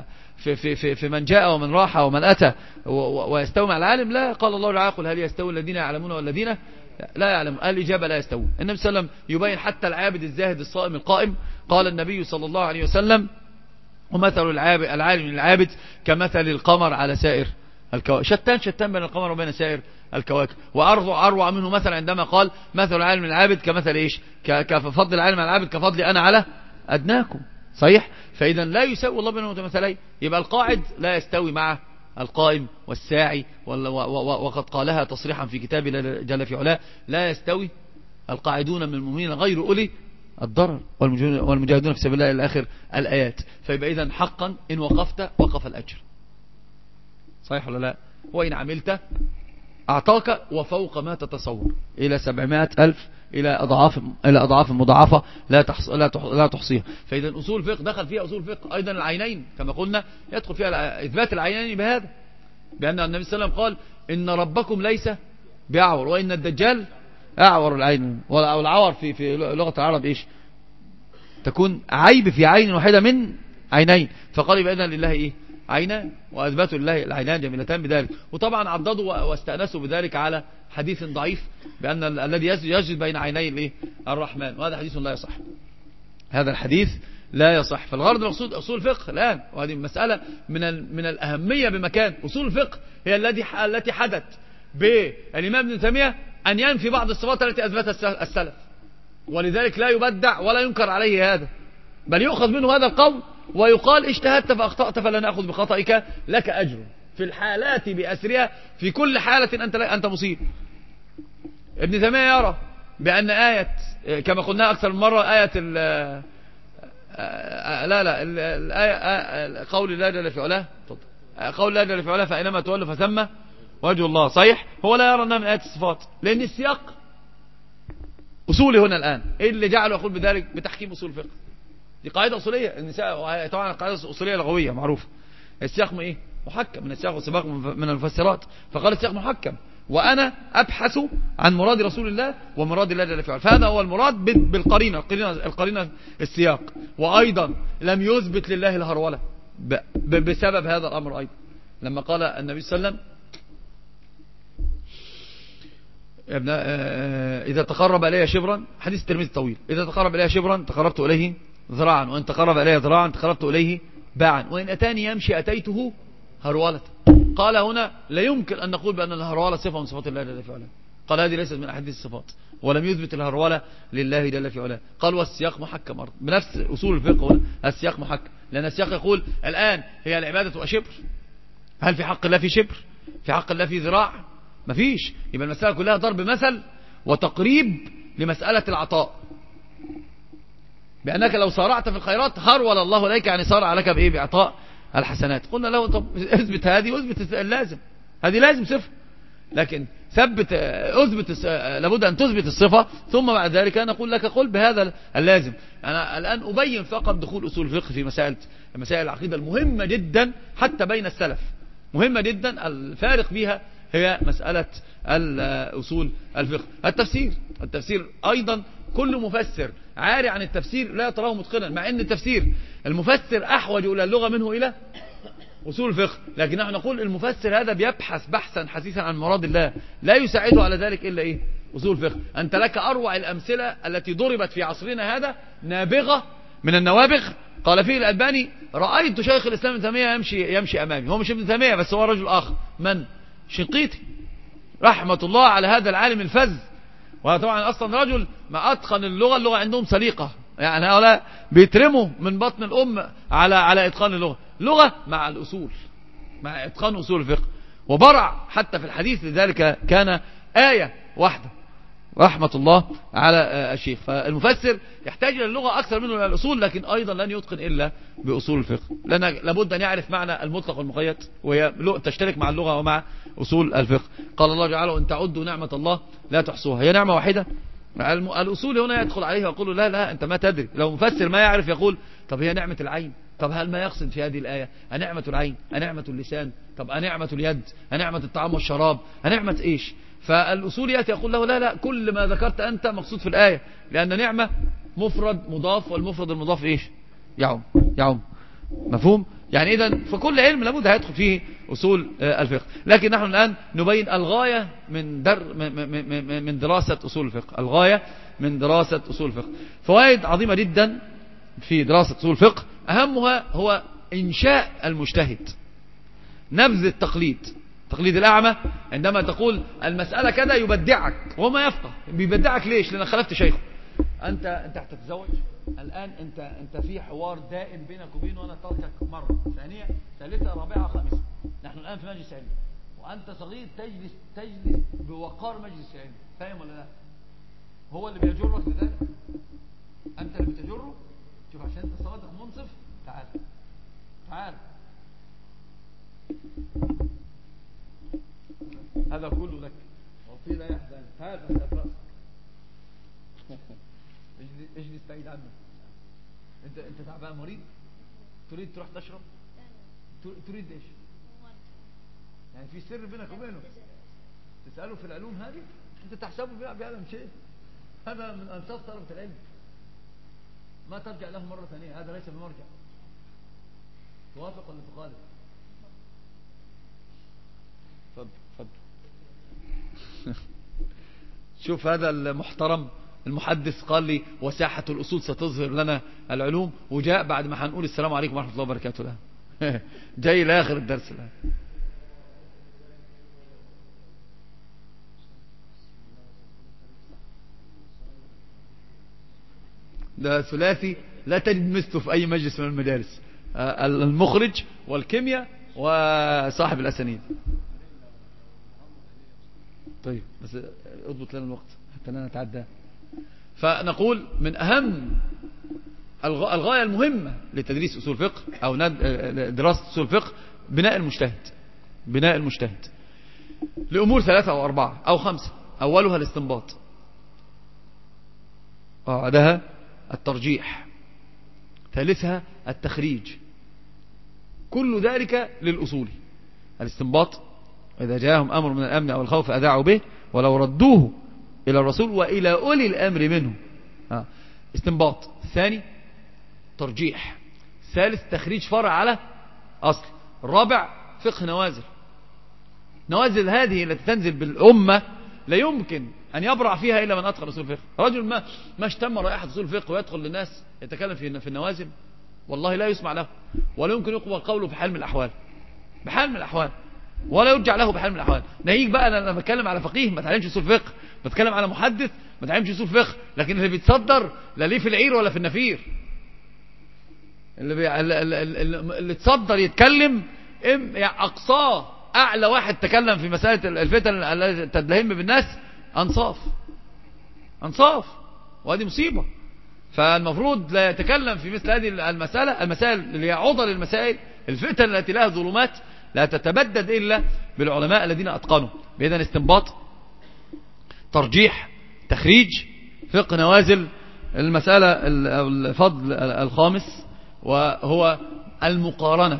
في من جاء ومن راح ومن أتى، ويستوي مع العالم؟ لا. قال الله تعالى قل هل يستوي الذين يعلمون والذين لا يعلم؟ الإجابة لا يستوي. النبي صلى الله عليه وسلم يبين حتى العابد الزاهد الصائم القائم. قال النبي صلى الله عليه وسلم ومثل العالم العابد كمثل القمر على سائر الكواكب. شتان بين القمر وبين سائر الكواكب. وأروع منه مثلا عندما قال مثل العالم العابد كمثل إيش؟ كفضل العالم العابد كفضل أنا على أدناكم، صحيح. فإذا لا يساوي الله بين المتمثلين. يبقى القاعد لا يستوي مع القائم والساعي، وقد قالها تصريحا في كتاب جل في علاه لا يستوي القاعدون من المؤمنين غير أولي الضرر والمجاهدون في سبيل الله إلى آخر الآيات. فيبقى إذن حقا إن وقفت وقف الأجر، صحيح ولا لا؟ وإن عملت أعطاك وفوق ما تتصور إلى 700,000 إلى أضعاف مضاعفة لا تحصيها. فإذا أصول الفقه دخل فيها أصول الفقه أيضا العينين كما قلنا، يدخل فيها إثبات العينين بهذا، بأن النبي صلى الله عليه وسلم قال إن ربكم ليس بأعور وإن الدجال أعور العين. والعور في لغة العرب إيش؟ تكون عيب في عين واحدة من عينين. فقال يبقى إذن لله إيه؟ عينان، وأثبتوا لله العينان جميلتان بذلك. وطبعا عضدوا واستأنسوا بذلك على حديث ضعيف بأن الذي يسجد بين عيني الرحمن، وهذا حديث لا يصح. هذا الحديث لا يصح. فالغرض المقصود أصول الفقه الآن، وهذه مسألة من الأهمية بمكان. أصول الفقه هي التي حدث بالإمام ابن تيمية أن ينفي بعض الصفات التي أثبتها السلف، ولذلك لا يبدع ولا ينكر عليه هذا، بل يؤخذ منه هذا القول ويقال اجتهدت فأخطأت فلا نأخذ بخطئك لك أجر في الحالات بأسرها، في كل حالة أنت مصيب. ابن تيمية يرى بأن آية كما قلنا أكثر من مرة آية الآية قول الله جل في علاه، قول الله جل في علاه فإنما تولوا فثم وجه الله، صحيح. هو لا يرى أنها من آيات الصفات، لأن السياق أصولي هنا الآن. إيه اللي جعله يقول بذلك؟ بتحكيم أصول الفقه. دي قاعدة أصولية، النساء طبعا قاعدة أصولية لغوية معروفة. السياق من إيه؟ محكم، من السياق والسباق من المفسرات. فقال السياق محكم، وأنا أبحث عن مراد رسول الله ومراد الله جل وعلا. فهذا هو المراد القرينة السياق. وأيضا لم يثبت لله الهرولة بسبب هذا الأمر أيضا، لما قال النبي صلى الله عليه وسلم يا ابن إذا تقرب إلي شبرا، حديث الترمذي الطويل، إذا تقرب إلي شبرا تقربت إليه ذراعا، وإن تقرب إلي ذراعا تقربت إليه باعا، وإن أتاني يمشي أتيته هرولة. قال هنا لا يمكن أن نقول بأن الهرولة صفة من صفات الله جل وعلا، قال هذه ليست من أحاديث الصفات، ولم يثبت الهرولة لله جل في علاه. قال والسياق محكم أرض، بنفس أصول الفقه هنا السياق محكم، لأن السياق يقول الآن هي العبادة وشبر، هل في حق الله في شبر؟ في حق الله في ذراع؟ مفيش. يبقى المسألة كلها ضرب مثل وتقريب لمسألة العطاء، بأنك لو صارعت في الخيرات هرول الله إليك، يعني صارع لك بإيه؟ بإعطاء الحسنات. قلنا له طب اثبت هذه واثبت اللازم، هذه لازم صفة، لكن لابد أن تثبت الصفة، ثم بعد ذلك نقول لك قل بهذا اللازم. أنا الآن أبين فقط دخول أصول الفقه في مسائل العقيدة المهمة جدا حتى بين السلف، مهمة جدا، الفارق بها هي مسألة أصول الفقه. التفسير أيضا كل مفسر عاري عن التفسير لا تراه متقنا، مع أن التفسير المفسر أحوج إلى اللغة منه إلى أصول الفقه، لكن نحن نقول المفسر هذا بيبحث بحثا حثيثا عن مراد الله، لا يساعده على ذلك إلا إيه؟ أصول الفقه. أنت لك أروع الأمثلة التي ضربت في عصرنا هذا، نابغة من النوابغ. قال فيه الألباني رأيت شيخ الإسلام ابن تيمية يمشي أمامي، هو مش ابن تيمية بس هو رجل آخر، من؟ شنقيطي رحمة الله على هذا العالم الفذ، وطبعا أصلا رجل ما أتقن اللغة عندهم سليقة، يعني هؤلاء بيترموا من بطن الأم على إتقان لغة مع الأصول، مع إتقان أصول الفقه، وبرع حتى في الحديث، لذلك كان آية واحدة رحمة الله على الشيخ. فالمفسر يحتاج إلى اللغة أكثر منه إلى الأصول، لكن أيضا لن يتقن إلا بأصول الفقه، لأن لابد أن يعرف معنى المطلق والمقيد، وهي تشترك مع اللغة ومع أصول الفقه. قال الله تعالى إن تعدوا نعمة الله لا تحصوها، هي نعمة واحدة. الأصول هنا يدخل عليه ويقول لا أنت ما تدري. لو مفسر ما يعرف يقول طب هي نعمة العين، طب هل ما يقصد في هذه الآية أنعمة العين، أنعمة اللسان، طب أنعمة اليد، أنعمة الطعام والشراب، أنعمة إيش؟ فالأصول يأتي يقول له لا كل ما ذكرت أنت مقصود في الآية، لأن نعمة مفرد مضاف، والمفرد المضاف إيش؟ يعم. مفهوم؟ يعني إذن فكل علم لابد هيدخل فيه أصول الفقه، لكن نحن الآن نبين الغاية من دراسة أصول الفقه، الغاية من دراسة أصول الفقه. فوائد عظيمة جدا في دراسة أصول الفقه، أهمها هو إنشاء المجتهد، نبذ التقليد الأعمى. عندما تقول المسألة كذا يبدعك وهو ما يفقه، بيبدعك ليش؟ لأنك خلفت شيخه. أنت هتتزوج الآن، أنت في حوار دائم بينك وبينه، وأنا تركك مرة ثانية ثالثة رابعة خامسة، نحن الآن في مجلس علم وأنت صغير، تجلس بوقار مجلس علم، فاهم ولا لا؟ هو اللي بيجرك لذلك، أنت اللي بتجره. شوف عشان أنت صادق منصف، تعال هذا كله لك، وفي لا يحزن، تعال بس أفرأسك اجلس بعيد عنه. انت تعبان مريض، تريد تروح تشرب، تريد ايش؟ يعني في سر بينك وبينه تسأله في العلوم هذه، انت تحسبه بيعلم شيء، هذا من انصاف طلبة العلم، ما ترجع له مرة ثانية، هذا ليس بمرجع. توافق ولا تخالف؟ تفضل. شوف هذا المحترم المحدث قال لي وساحة الأصول ستظهر لنا العلوم، وجاء بعد ما هنقول السلام عليكم ورحمة الله وبركاته له جاي لآخر الدرس الآن. ده ثلاثي لا تجد مثله في أي مجلس من المدارس، المخرج والكيمياء وصاحب الأسانيد. طيب بس اضبط لنا الوقت حتى لا نتعدى. فنقول من أهم الغاية المهمة لتدريس أصول الفقه أو دراسة أصول الفقه بناء المجتهد لأمور 3 أو 4 أو 5. أولها الاستنباط، بعدها الترجيح، ثالثها التخريج. كل ذلك للأصول. الاستنباط إذا جاءهم أمر من الأمن أو الخوف أذاعوا به ولو ردوه إلى الرسول وإلى أولي الأمر منه. استنباط. ثاني ترجيح. ثالث تخريج فرع على أصل. رابع فقه نوازل هذه التي تنزل بالأمة لا يمكن أن يبرع فيها إلا من أتقن أصول الفقه. رجل ما اشتم رائحة أصول الفقه ويدخل للناس يتكلم في النوازل، والله لا يسمع له ولا يمكن يقبل قوله بحال من الأحوال. ولا يرجع له بحال من الأحوال. ناهيك بقى أنا لما بتكلم على فقيه ما تعلمش أصول فقه، بتكلم على محدث ما تعلمش أصول فقه، لكن اللي بيتصدر لا ليه في العير ولا في النفير. اللي تصدر يتكلم يعني أقصاه أعلى واحد تكلم في مسألة الفتن التي تدلهم بالناس أنصاف، وهذه مصيبة. فالمفروض لا يتكلم في مثل هذه المسائل اللي هي عضل المسائل، الفتن التي لها ظلمات لا تتبدد إلا بالعلماء الذين أتقنوا بإذن استنباط، ترجيح، تخريج، فقه نوازل. المسألة الفضل الخامس وهو المقارنة.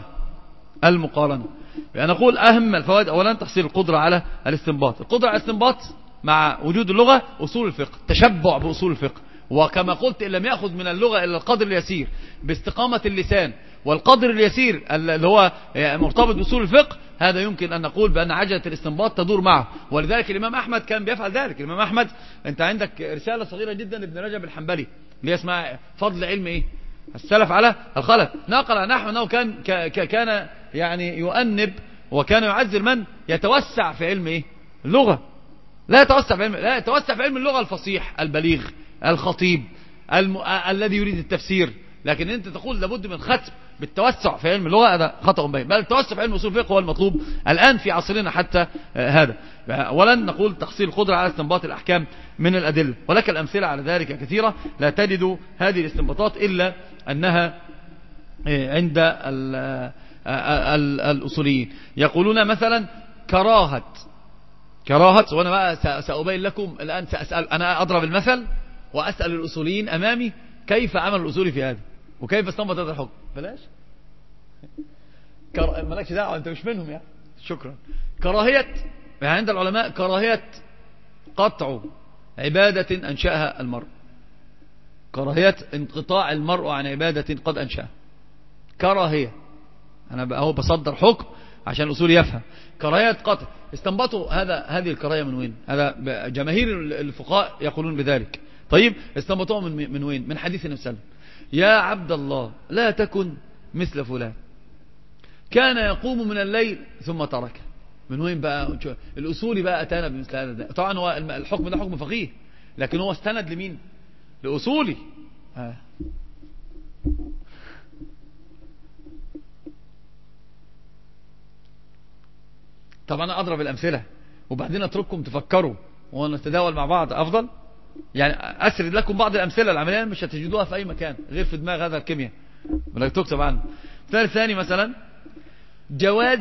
يعني نقول أهم الفوائد أولا تحصيل القدرة على الاستنباط. القدرة على الاستنباط مع وجود اللغة أصول الفقه، تشبع بأصول الفقه. وكما قلت إن لم يأخذ من اللغة إلا القدر اليسير باستقامة اللسان، والقدر اليسير اللي هو مرتبط بأصول الفقه، هذا يمكن أن نقول بأن عجلة الاستنباط تدور معه. ولذلك الإمام أحمد كان بيفعل ذلك. الإمام أحمد أنت عندك رسالة صغيرة جدا لابن رجب الحنبلي اللي هي اسمها فضل علم إيه؟ السلف على الخلف. نقل عن أحمد أنه كان يعني يؤنب وكان يعزل من يتوسع في علم إيه؟ اللغة. لا يتوسع في علم اللغة الفصيح البليغ الخطيب الذي يريد التفسير، لكن انت تقول لابد من ختم بالتوسع في علم اللغة، هذا خطأ بين. بل التوسع في علم اصول الفقه هو المطلوب الآن في عصرنا حتى هذا. ولن نقول تحصيل القدرة على استنباط الأحكام من الأدلة، ولك الأمثلة على ذلك كثيرة. لا تجد هذه الاستنباطات إلا أنها عند الأصوليين. يقولون مثلا كراهة، وأنا بقى سأبين لكم الآن، سأسأل أنا أضرب المثل وأسأل الأصوليين أمامي كيف عمل الأصولي في هذا وكيف استنبط هذا الحكم. بلاش مالكش دعوة أنت مش منهم يعني. شكرا. كراهية يعني عند العلماء كراهية قطع عبادة أنشأها المرء، كراهية انقطاع المرء عن عبادة قد أنشأها. كراهية، أنا هو بصدر حكم عشان الأصول يفهم. كراهية قطع، استنبطوا هذه الكراهية من وين؟ هذا جماهير الفقهاء يقولون بذلك. طيب استنبطوه من وين؟ من حديث النبي صلى الله عليه وسلم: يا عبد الله لا تكن مثل فلان كان يقوم من الليل ثم ترك. من وين بقى الأصولي بقى أتانا بمثل هذا؟ طبعا هو الحكم ده حكم فقيه، لكن هو استند لمين؟ لأصولي. طبعا أنا أضرب الأمثلة وبعدين أترككم تفكروا ونتداول مع بعض أفضل. يعني أسرد لكم بعض الأمثلة العملية مش هتجدوها في أي مكان غير في دماغ هذا الكيمياء ولا تكتب عنه. ثاني مثلا جواز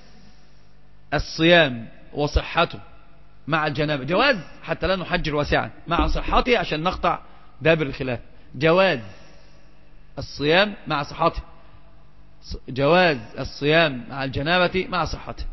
الصيام وصحته مع الجنابة، جواز حتى لا نحجر واسعا، مع صحته عشان نقطع دابر الخلاف. جواز الصيام مع صحته، جواز الصيام مع الجنابة مع صحته.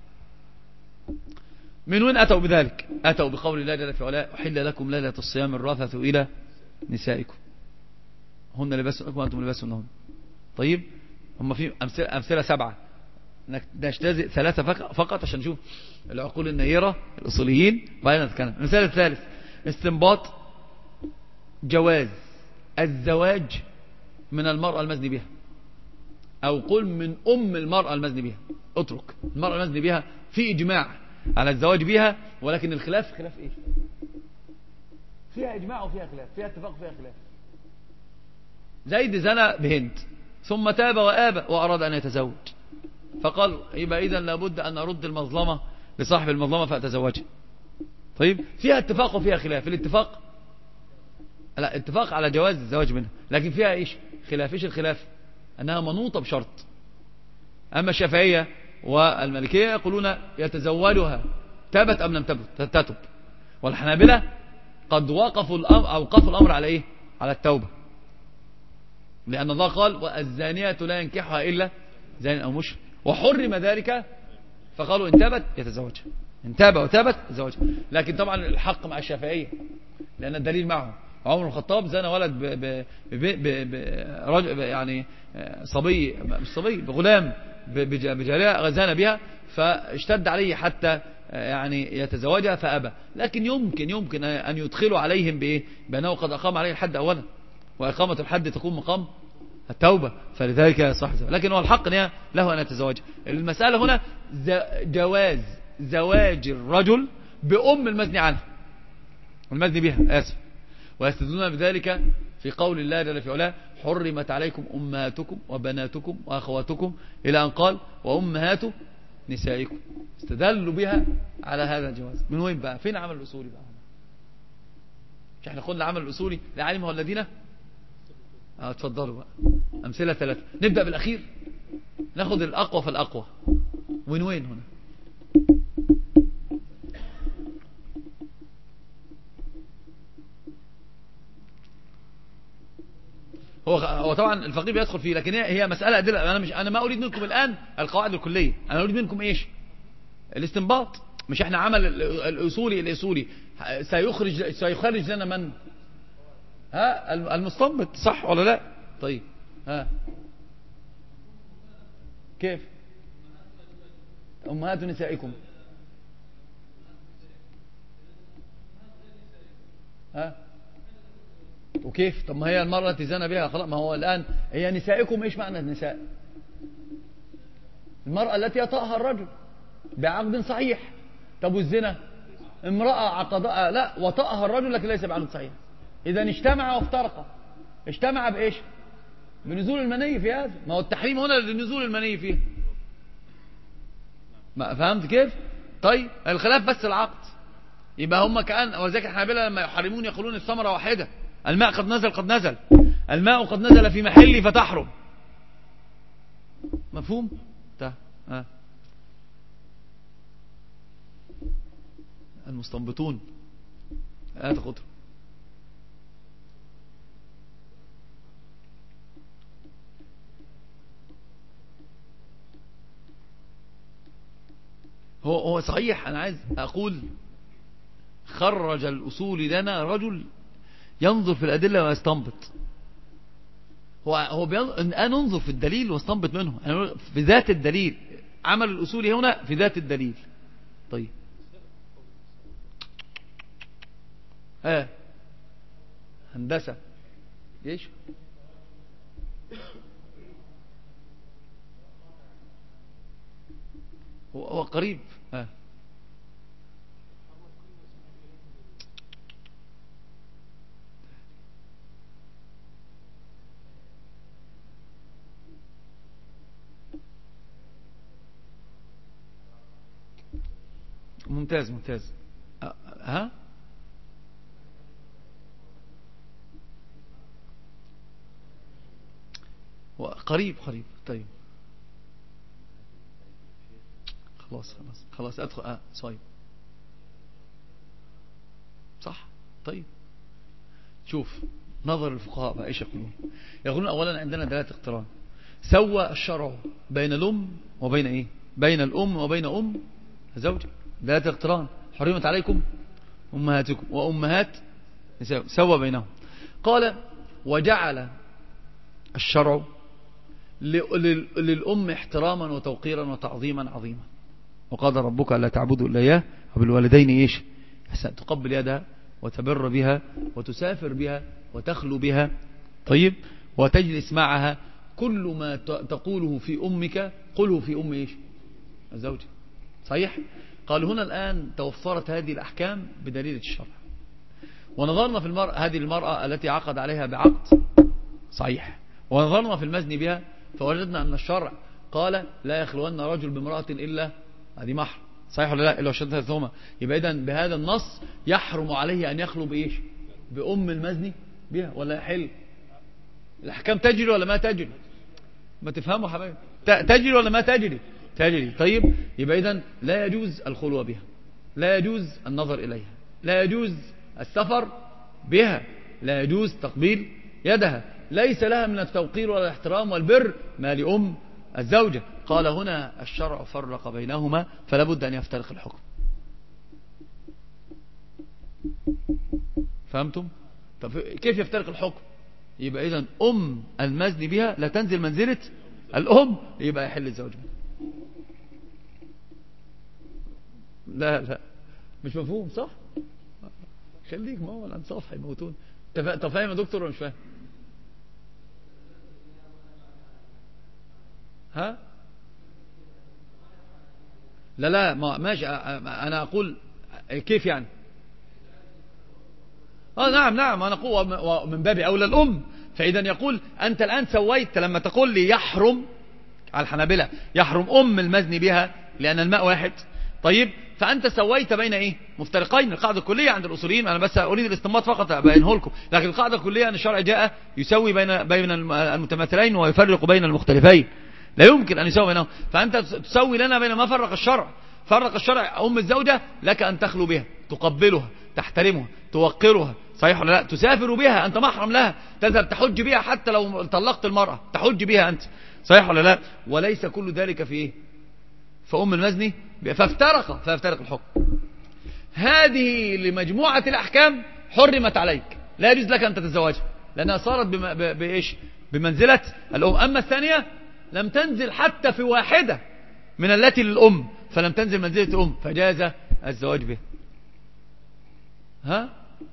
من وين أتوا بذلك؟ أتوا بقول الله جل في علاه: أحل لكم ليلة الصيام الرفث إلى نسائكم هن لباس لكم وأنتم لباس لهن. طيب هم في أمثلة 7 نجتزئ 3 فقط عشان نشوف العقول النيرة الأصوليين وبعدين نتكلم. المثال الثالث استنباط جواز الزواج من المرأة المزني بها، أو قل من المرأة المزني بها. اترك المرأة المزني بها، في إجماع على الزواج بها، ولكن الخلاف خلاف إيه؟ فيها إجماع وفيها خلاف، فيها اتفاق وفيها خلاف. زيد زنى بهند ثم تاب وآب وأراد أن يتزوج، فقال يبقى إذن لابد أن أرد المظلمة لصاحب المظلمة فأتزوجها. طيب فيها اتفاق وفيها خلاف. الاتفاق لا اتفاق على جواز الزواج منها، لكن فيها إيش؟ خلاف. إيش الخلاف؟ أنها منوطة بشرط. أما الشافعية والمالكية يقولون يتزوجها تابت أم لم تتب، والحنابلة قد أوقفوا الأمر على إيه؟ على التوبة، لأن الله قال: والزانية لا ينكحها إلا زان أو مشرك، وحرم ذلك، فقالوا إن تابت يتزوجها، إن تاب وتابت يتزوجها. لكن طبعا الحق مع الشافعية لأن الدليل معهم. عمر الخطاب زنى ولد برجل يعني صبي، مش صبي، بغلام، بجارية زنى بها، فاشتد عليه حتى يعني يتزوجها فأبى. لكن يمكن أن يدخلوا عليهم بإيه؟ بأنه قد أقام عليه الحد أولا، وإقامة الحد تكون مقام التوبة، فلذلك يصح الزواج. لكن هو الحق له أن يتزوج. المسألة هنا جواز زواج الرجل بأم المزني عنه، المزني بها، آسف. ويستدلون بذلك في قول الله جل في علاه: حرمت عليكم أمهاتكم وبناتكم وأخواتكم، إلى أن قال: وأمهات نسائكم. استدلوا بها على هذا الجواز. من وين بقى؟ فين عمل الأصولي بقى؟ مش احنا قلنا العمل الأصولي لعلمه الذين اتفضلوا بقى. أمثلة 3. نبدأ بالأخير، ناخد الأقوى فالأقوى. وين هنا؟ هو طبعا الفقيه بيدخل فيه، لكن هي مسألة أدلة. أنا ما أريد منكم الآن القواعد الكلية، أنا أريد منكم إيش؟ الاستنباط. مش احنا عمل الأصولي سيخرج لنا من؟ المستنبط، صح ولا لا؟ طيب كيف؟ أمهات نسائكم وكيف؟ طب ما هي المرأة التي زنى بها خلاص، ما هو الآن هي نسائكم. ايش معنى النساء؟ المرأة التي يطأها الرجل بعقد صحيح. طب والزنا؟ امرأة عقدها لا وطأها الرجل لكن ليس بعقد صحيح. إذا اجتمع وافترقا. اجتمع بإيش؟ بنزول المني في هذا. ما هو التحريم هنا لنزول المني فيه. ما فهمت كيف؟ طيب الخلاف بس العقد. يبقى هم كأن وذلك الحنابلة لما يحرمون يقولون الثمرة واحدة. الماء قد نزل الماء قد نزل في محله فتحرم. مفهوم؟ المستنبطون خطر. هو صحيح. أنا عايز أقول خرج الأصول لنا رجل ينظر في الأدلة ويستنبط. هو الآن ننظر في الدليل واستنبط منه في ذات الدليل. عمل الأصول هنا في ذات الدليل. طيب هندسة ايش؟ هو قريب. ممتاز. قريب. طيب خلاص ادخل. صحيح صح. طيب شوف نظر الفقهاء بقى ايش يقولون اولا عندنا دلالة اقتران. سوى الشرع بين الام وبين ايه؟ بين الام وبين ام زوجة. دلالة اقتران. حرمت عليكم امهاتكم وامهات نسائكم. سوى بينهم. قال وجعل الشرع للأم احتراما وتوقيرا وتعظيما عظيما. وقال ربك ألا تعبدوا إلا إياه وبالوالدين إيش؟ تقبل يدها وتبر بها وتسافر بها وتخلو بها. طيب وتجلس معها. كل ما تقوله في أمك قله في أم إيش؟ الزوجة. صحيح. قال هنا الآن توفرت هذه الأحكام بدليل الشرع. ونظرنا في هذه المرأة التي عقد عليها بعقد صحيح. ونظرنا في المزني بها فوجدنا أن الشرع قال لا يخلون رجل بامرأة إلا هذه محرم. صحيح ولا لا؟ إلا وشدتها الثومة. يبقى إذن بهذا النص يحرم عليه أن يخلو بإيش؟ بأم المزني بها. ولا يحل؟ الأحكام تجري ولا ما تجري؟ ما تفهموا حبايب؟ تجري ولا ما تجري؟ تجري. طيب يبقى إذن لا يجوز الخلوة بها، لا يجوز النظر إليها، لا يجوز السفر بها، لا يجوز تقبيل يدها. ليس لها من التوقير والاحترام والبر ما لأم الزوجة. قال هنا الشرع فرق بينهما فلا بد أن يفترق الحكم. فهمتم؟ طب كيف يفترق الحكم؟ يبقى إذن أم المزني بها لا تنزل منزلة الأم، يبقى يحل الزوج. لا مش مفهوم صح؟ خليك ما هو الأنصاف هيموتون. طب فاهم يا دكتور ولا مش فاهم؟ ها لا ما ماشي، انا اقول كيف يعني. نعم انا اقول من باب اولى الام. فاذا يقول انت الان سويت لما تقول لي يحرم على الحنابلة يحرم المزني بها لان الماء واحد. طيب فانت سويت بين ايه مفترقين. القاعده الكليه عند الاصوليين، انا بس اريد الاستنباط فقط ابينه لكم، لكن القاعده الكليه ان الشرع جاء يسوي بين المتماثلين ويفرق بين المختلفين، لا يمكن ان يسوي بينهم. فانت تسوي لنا بين ما فرق الشرع. فرق الشرع الزوجه لك ان تخلو بها، تقبلها، تحترمها، توقرها، صحيح ولا لا؟ تسافر بها، انت محرم لها، تذهب تحج بها حتى لو طلقت المراه تحج بها انت، صحيح ولا لا؟ وليس كل ذلك في ايه؟ في المزني. فيفترق الحكم. هذه لمجموعة الأحكام حرمت عليك، لا يجوز لك أن تتزوجها لأنها صارت بإيش؟ بمنزلة الأم. أما الثانية لم تنزل حتى في واحدة من التي للأم، فلم تنزل منزلة أم، فجاز الزواج بها. ها؟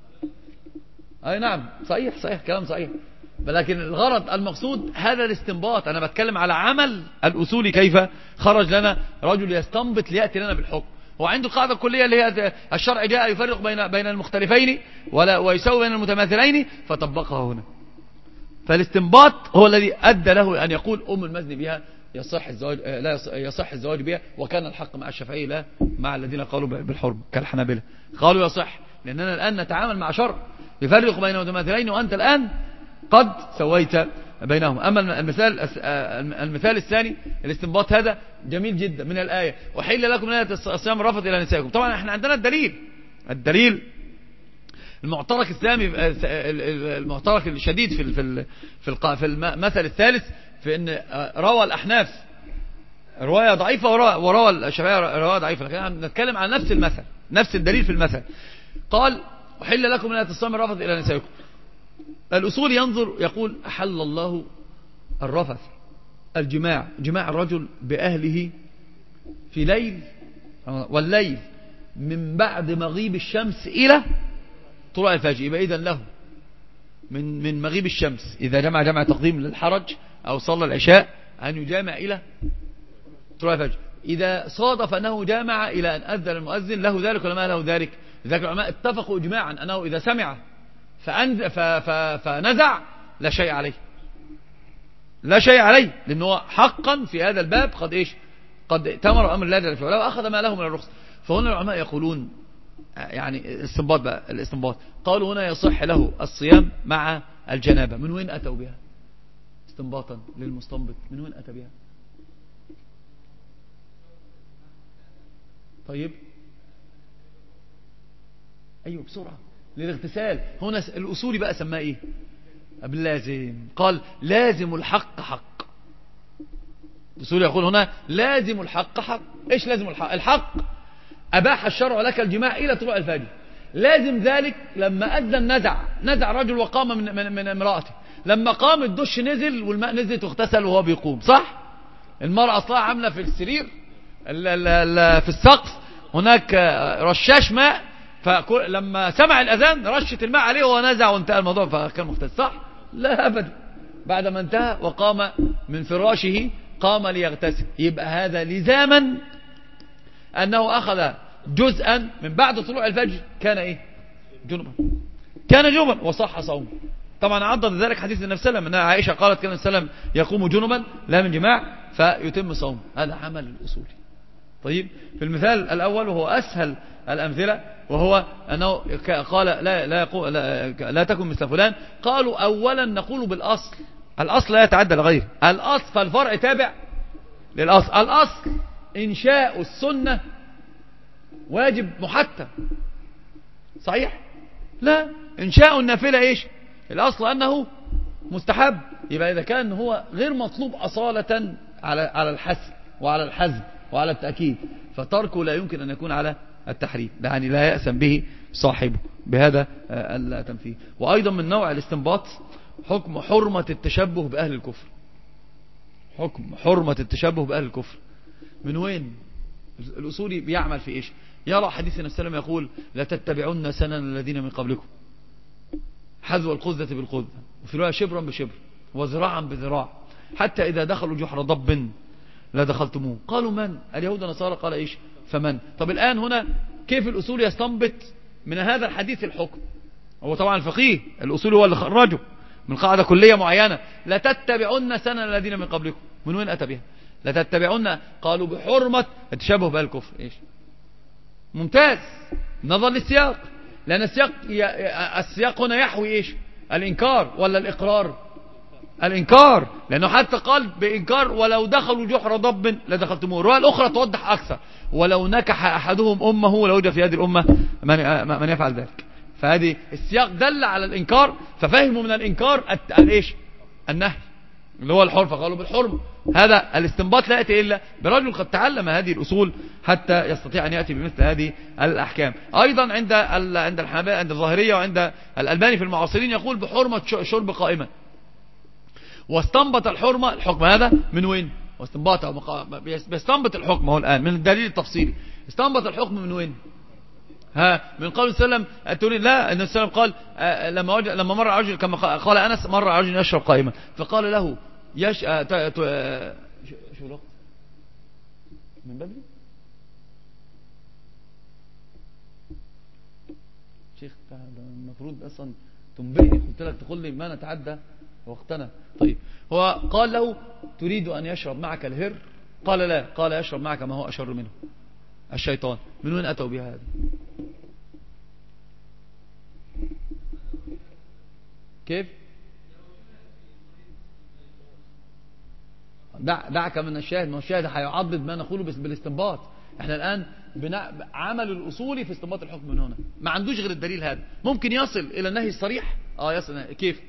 أي نعم، صحيح كلام صحيح. لكن الغرض المقصود هذا الاستنباط. أنا بتكلم على عمل الأصولي، كيف خرج لنا رجل يستنبط ليأتي لنا بالحكم. هو عنده القاعدة الكلية اللي هي الشرع جاء يفرق بين المختلفين ويسوي بين المتماثلين، فطبقها هنا. فالاستنباط هو الذي أدى له أن يقول المزني بها يصح الزواج، لا يصح الزواج بها. وكان الحق مع الشافعي لا مع الذين قالوا بالحرمة كالحنابلة، قالوا يصح لأننا الآن نتعامل مع شرع يفرق بين المتماثلين وأنت الآن قد سويت بينهم. أما المثال الثاني الاستنباط هذا جميل جدا من الآية وحل لكم ليلة الصيام الرفث إلى نسائكم. طبعا احنا عندنا الدليل المعترك الثاني، المعترك الشديد في المثل الثالث، في ان روى الأحناف رواية ضعيفة وروى الشافعية رواية ضعيفة، لكن نتكلم عن نفس المثل، نفس الدليل في المثل. قال وحل لكم ليلة الصيام الرفث إلى نسائكم. الأصول ينظر يقول أحل الله الرفث، الجماع، جماع الرجل بأهله في ليل، والليل من بعد مغيب الشمس إلى طلوع الفجر. يبقى إذن له من مغيب الشمس إذا جمع تقديم للحرج أو صلى العشاء أن يجامع إلى طلوع الفجر. إذا صادف أنه جامع إلى أن أذن المؤذن له ذلك ولا ما له ذلك؟ لذلك العلماء اتفقوا إجماعا أنه إذا سمع فنزع لا شيء عليه، لأنه حقا في هذا الباب قد ائتمر أمر الله جل وعلا وأخذ ما له من الرخص. فهنا العلماء يقولون يعني الاستنباط قالوا هنا يصح له الصيام مع الجنابة. من وين أتوا بها استنباطا للمستنبط؟ من وين أتى بها؟ طيب أيوه بسرعة للاغتسال. هنا الأصولي بقى سماه إيه؟ باللازم. قال لازم الحق حق. الأصولي يقول هنا لازم الحق حق. إيش لازم الحق؟ أباح الشرع لك الجماع إلى طلوع الفجر، لازم ذلك لما أذن نزع رجل وقام من امرأته، لما قام الدش نزل والماء نزل واغتسل وهو بيقوم، صح؟ المرأة أصلها عاملة في السرير في السقف هناك رشاش ماء، فلما سمع الأذان رشت الماء عليه ونزع وانتهى الموضوع فكان مغتسل، صح؟ لا أبدا، بعد ما انتهى وقام من فراشه قام ليغتسل. يبقى هذا لزاما أنه أخذ جزءا من بعد طلوع الفجر كان إيه؟ جنبا وصح صوم. طبعا عضد ذلك حديث النبي صلى الله عليه وسلم أن عائشة قالت كان النبي صلى الله عليه وسلم يقوم جنبا لا من جماع فيتم صوم. هذا عمل الأصولي. طيب في المثال الأول وهو أسهل الأمثلة، وهو أنه قال لا تكن مثل فلان. قالوا أولا نقول بالأصل، الأصل لا يتعدى لغيره، الأصل فالفرع تابع للأصل. الأصل إنشاء السنة واجب محتم، صحيح؟ لا، إنشاء النافلة إيش؟ الأصل أنه مستحب. يبقى إذا كان هو غير مطلوب أصالة على الحسن وعلى الحزم وعلى التأكيد، فتركه لا يمكن أن يكون على التحريم، يعني لا يأسم به صاحبه بهذا التمثيل. وأيضا من نوع الاستنباط حكم حرمة التشبه بأهل الكفر. حكم حرمة التشبه بأهل الكفر من وين؟ الأصولي بيعمل في إيش؟ يرى حديث النبي صلى الله عليه وسلم يقول لا تتبعون سنن الذين من قبلكم حذو القذة بالقذة، وفي رواية شبرا بشبر وذراعا بذراع، حتى إذا دخلوا جحر ضب لا دخلتموه. قالوا من؟ اليهود والنصارى. قال ايش؟ فمن. طب الآن هنا كيف الأصول يستنبط من هذا الحديث الحكم؟ هو طبعا الفقيه الأصول هو اللي خرجه من قاعدة كلية معينة، لا تتبعون سنن الذين من قبلكم. من وين أتى بها؟ لا تتبعون، قالوا بحرمة التشبه بالكفر. ايش؟ ممتاز، نظر للسياق، لأن السياق هنا يحوي ايش؟ الإنكار ولا الإقرار؟ الإنكار، لأنه حتى قال بإنكار ولو دخلوا جحر ضب لدخلتموه. الرواية الأخرى توضح أكثر، ولو نكح أحدهم أمه لوجد في هذه الأمة من يفعل ذلك. فهذه السياق دل على الإنكار، ففهموا من الإنكار الإيش؟ النهي اللي هو الحرمة، فقالوا بالحرمة. هذا الاستنباط لا يأتي إلا برجل قد تعلم هذه الأصول حتى يستطيع أن يأتي بمثل هذه الأحكام. أيضا عند الحنابلة، عند الظاهرية وعند الألباني في المعاصرين يقول بحرمة شرب قائما. واستنبط الحرمة الحكم هذا من وين؟ بيستنبط الحكم هو الآن من الدليل التفصيلي. استنبط الحكم من وين؟ من قول سلم تريد؟ لا، ان السلام قال لما مر رجل كما قال أنس، مر رجل يشرب قائما فقال له شو الوقت من بدري شيخ؟ المفروض اصلا تنبئني، قلت لك تقول لي ما نتعدى وقتنا. طيب، هو قال له تريد أن يشرب معك الهر؟ قال لا، قال يشرب معك ما هو أشر منه، الشيطان. من وين أتوا بها هذه؟ كيف؟ دعك من الشاهد، ما الشاهد هيعضد ما نقوله بالاستنباط. احنا الآن عمل الأصولي في استنباط الحكم من هنا، ما عندوش غير الدليل هذا. ممكن يصل إلى النهي الصريح، يصل. كيف؟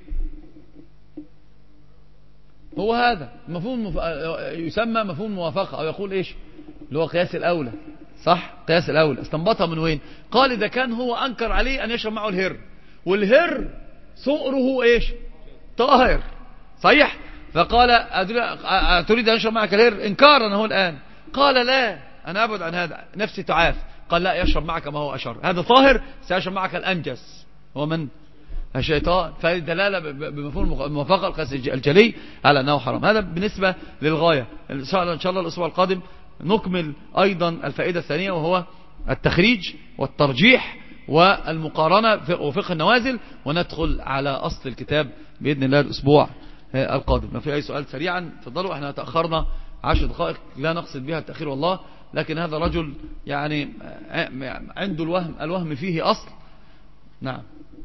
هو هذا مفهوم يسمى مفهوم موافقة، أو يقول إيش اللي هو قياس الأولى. صح، قياس الأولى. استنبطها من وين؟ قال إذا كان هو أنكر عليه أن يشرب معه الهر، والهر سؤره إيش؟ طاهر، صحيح؟ فقال تريد أن يشرب معك الهر إنكارا هو الآن. قال لا، أنا أبعد عن هذا، نفسي تعاف. قال لا، يشرب معك ما هو أشر، هذا طاهر، سيشرب معك الأنجس هو من؟ الشيطان. فالدلالة بمفهوم الموافقة القياس الجلي على أنه حرام. هذا بالنسبة للغاية. إن شاء الله الأسبوع القادم نكمل أيضا الفائدة الثانية، وهو التخريج والترجيح والمقارنة وفقه النوازل، وندخل على أصل الكتاب بإذن الله الأسبوع القادم. لو في أي سؤال سريعا تفضلوا. احنا تأخرنا 10 دقائق، لا نقصد بها التأخير والله، لكن هذا رجل يعني عنده الوهم فيه أصل. نعم.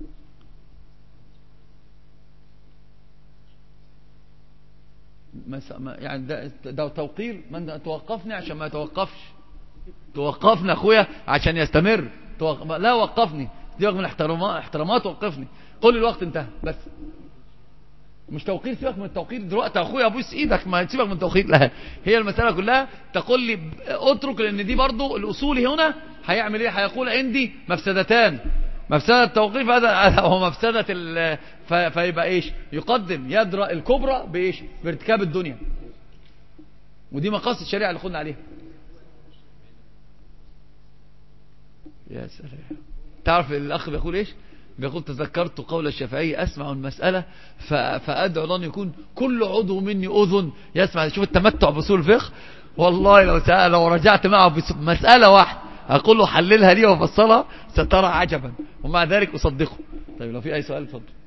يعني ده توقير، من توقفني عشان ما يتوقفش، توقفنا اخويا عشان يستمر. لا وقفني، سيبك من احترامات، وقفني، قول الوقت انتهى بس. مش توقير، سيبك من التوقير دلوقتي يا اخويا، ابوس ايدك، ما تسيبك من التوقير. لا، هي المسألة كلها تقول لي اترك، لان دي برضو الاصولي هنا هيعمل ايه؟ هيقول عندي مفسدتان، مفسدة التوقيف هذا هو مفسدة فيبقى ايش؟ يقدم يدرأ الكبرى بايش؟ بارتكاب الدنيا، ودي مقاصد الشريعة اللي قلنا عليها. يا سلام. تعرف الاخ بيقول ايش؟ بيقول تذكرت قول الشافعي اسمع المسألة فادعو الله ان يكون كل عضو مني اذن يسمع. شوف التمتع بأصول الفقه، والله لو رجعت معه بمسألة واحدة أقول له حللها لي وفصلها سترى عجبا، ومع ذلك أصدقه. طيب لو في أي سؤال اتفضل.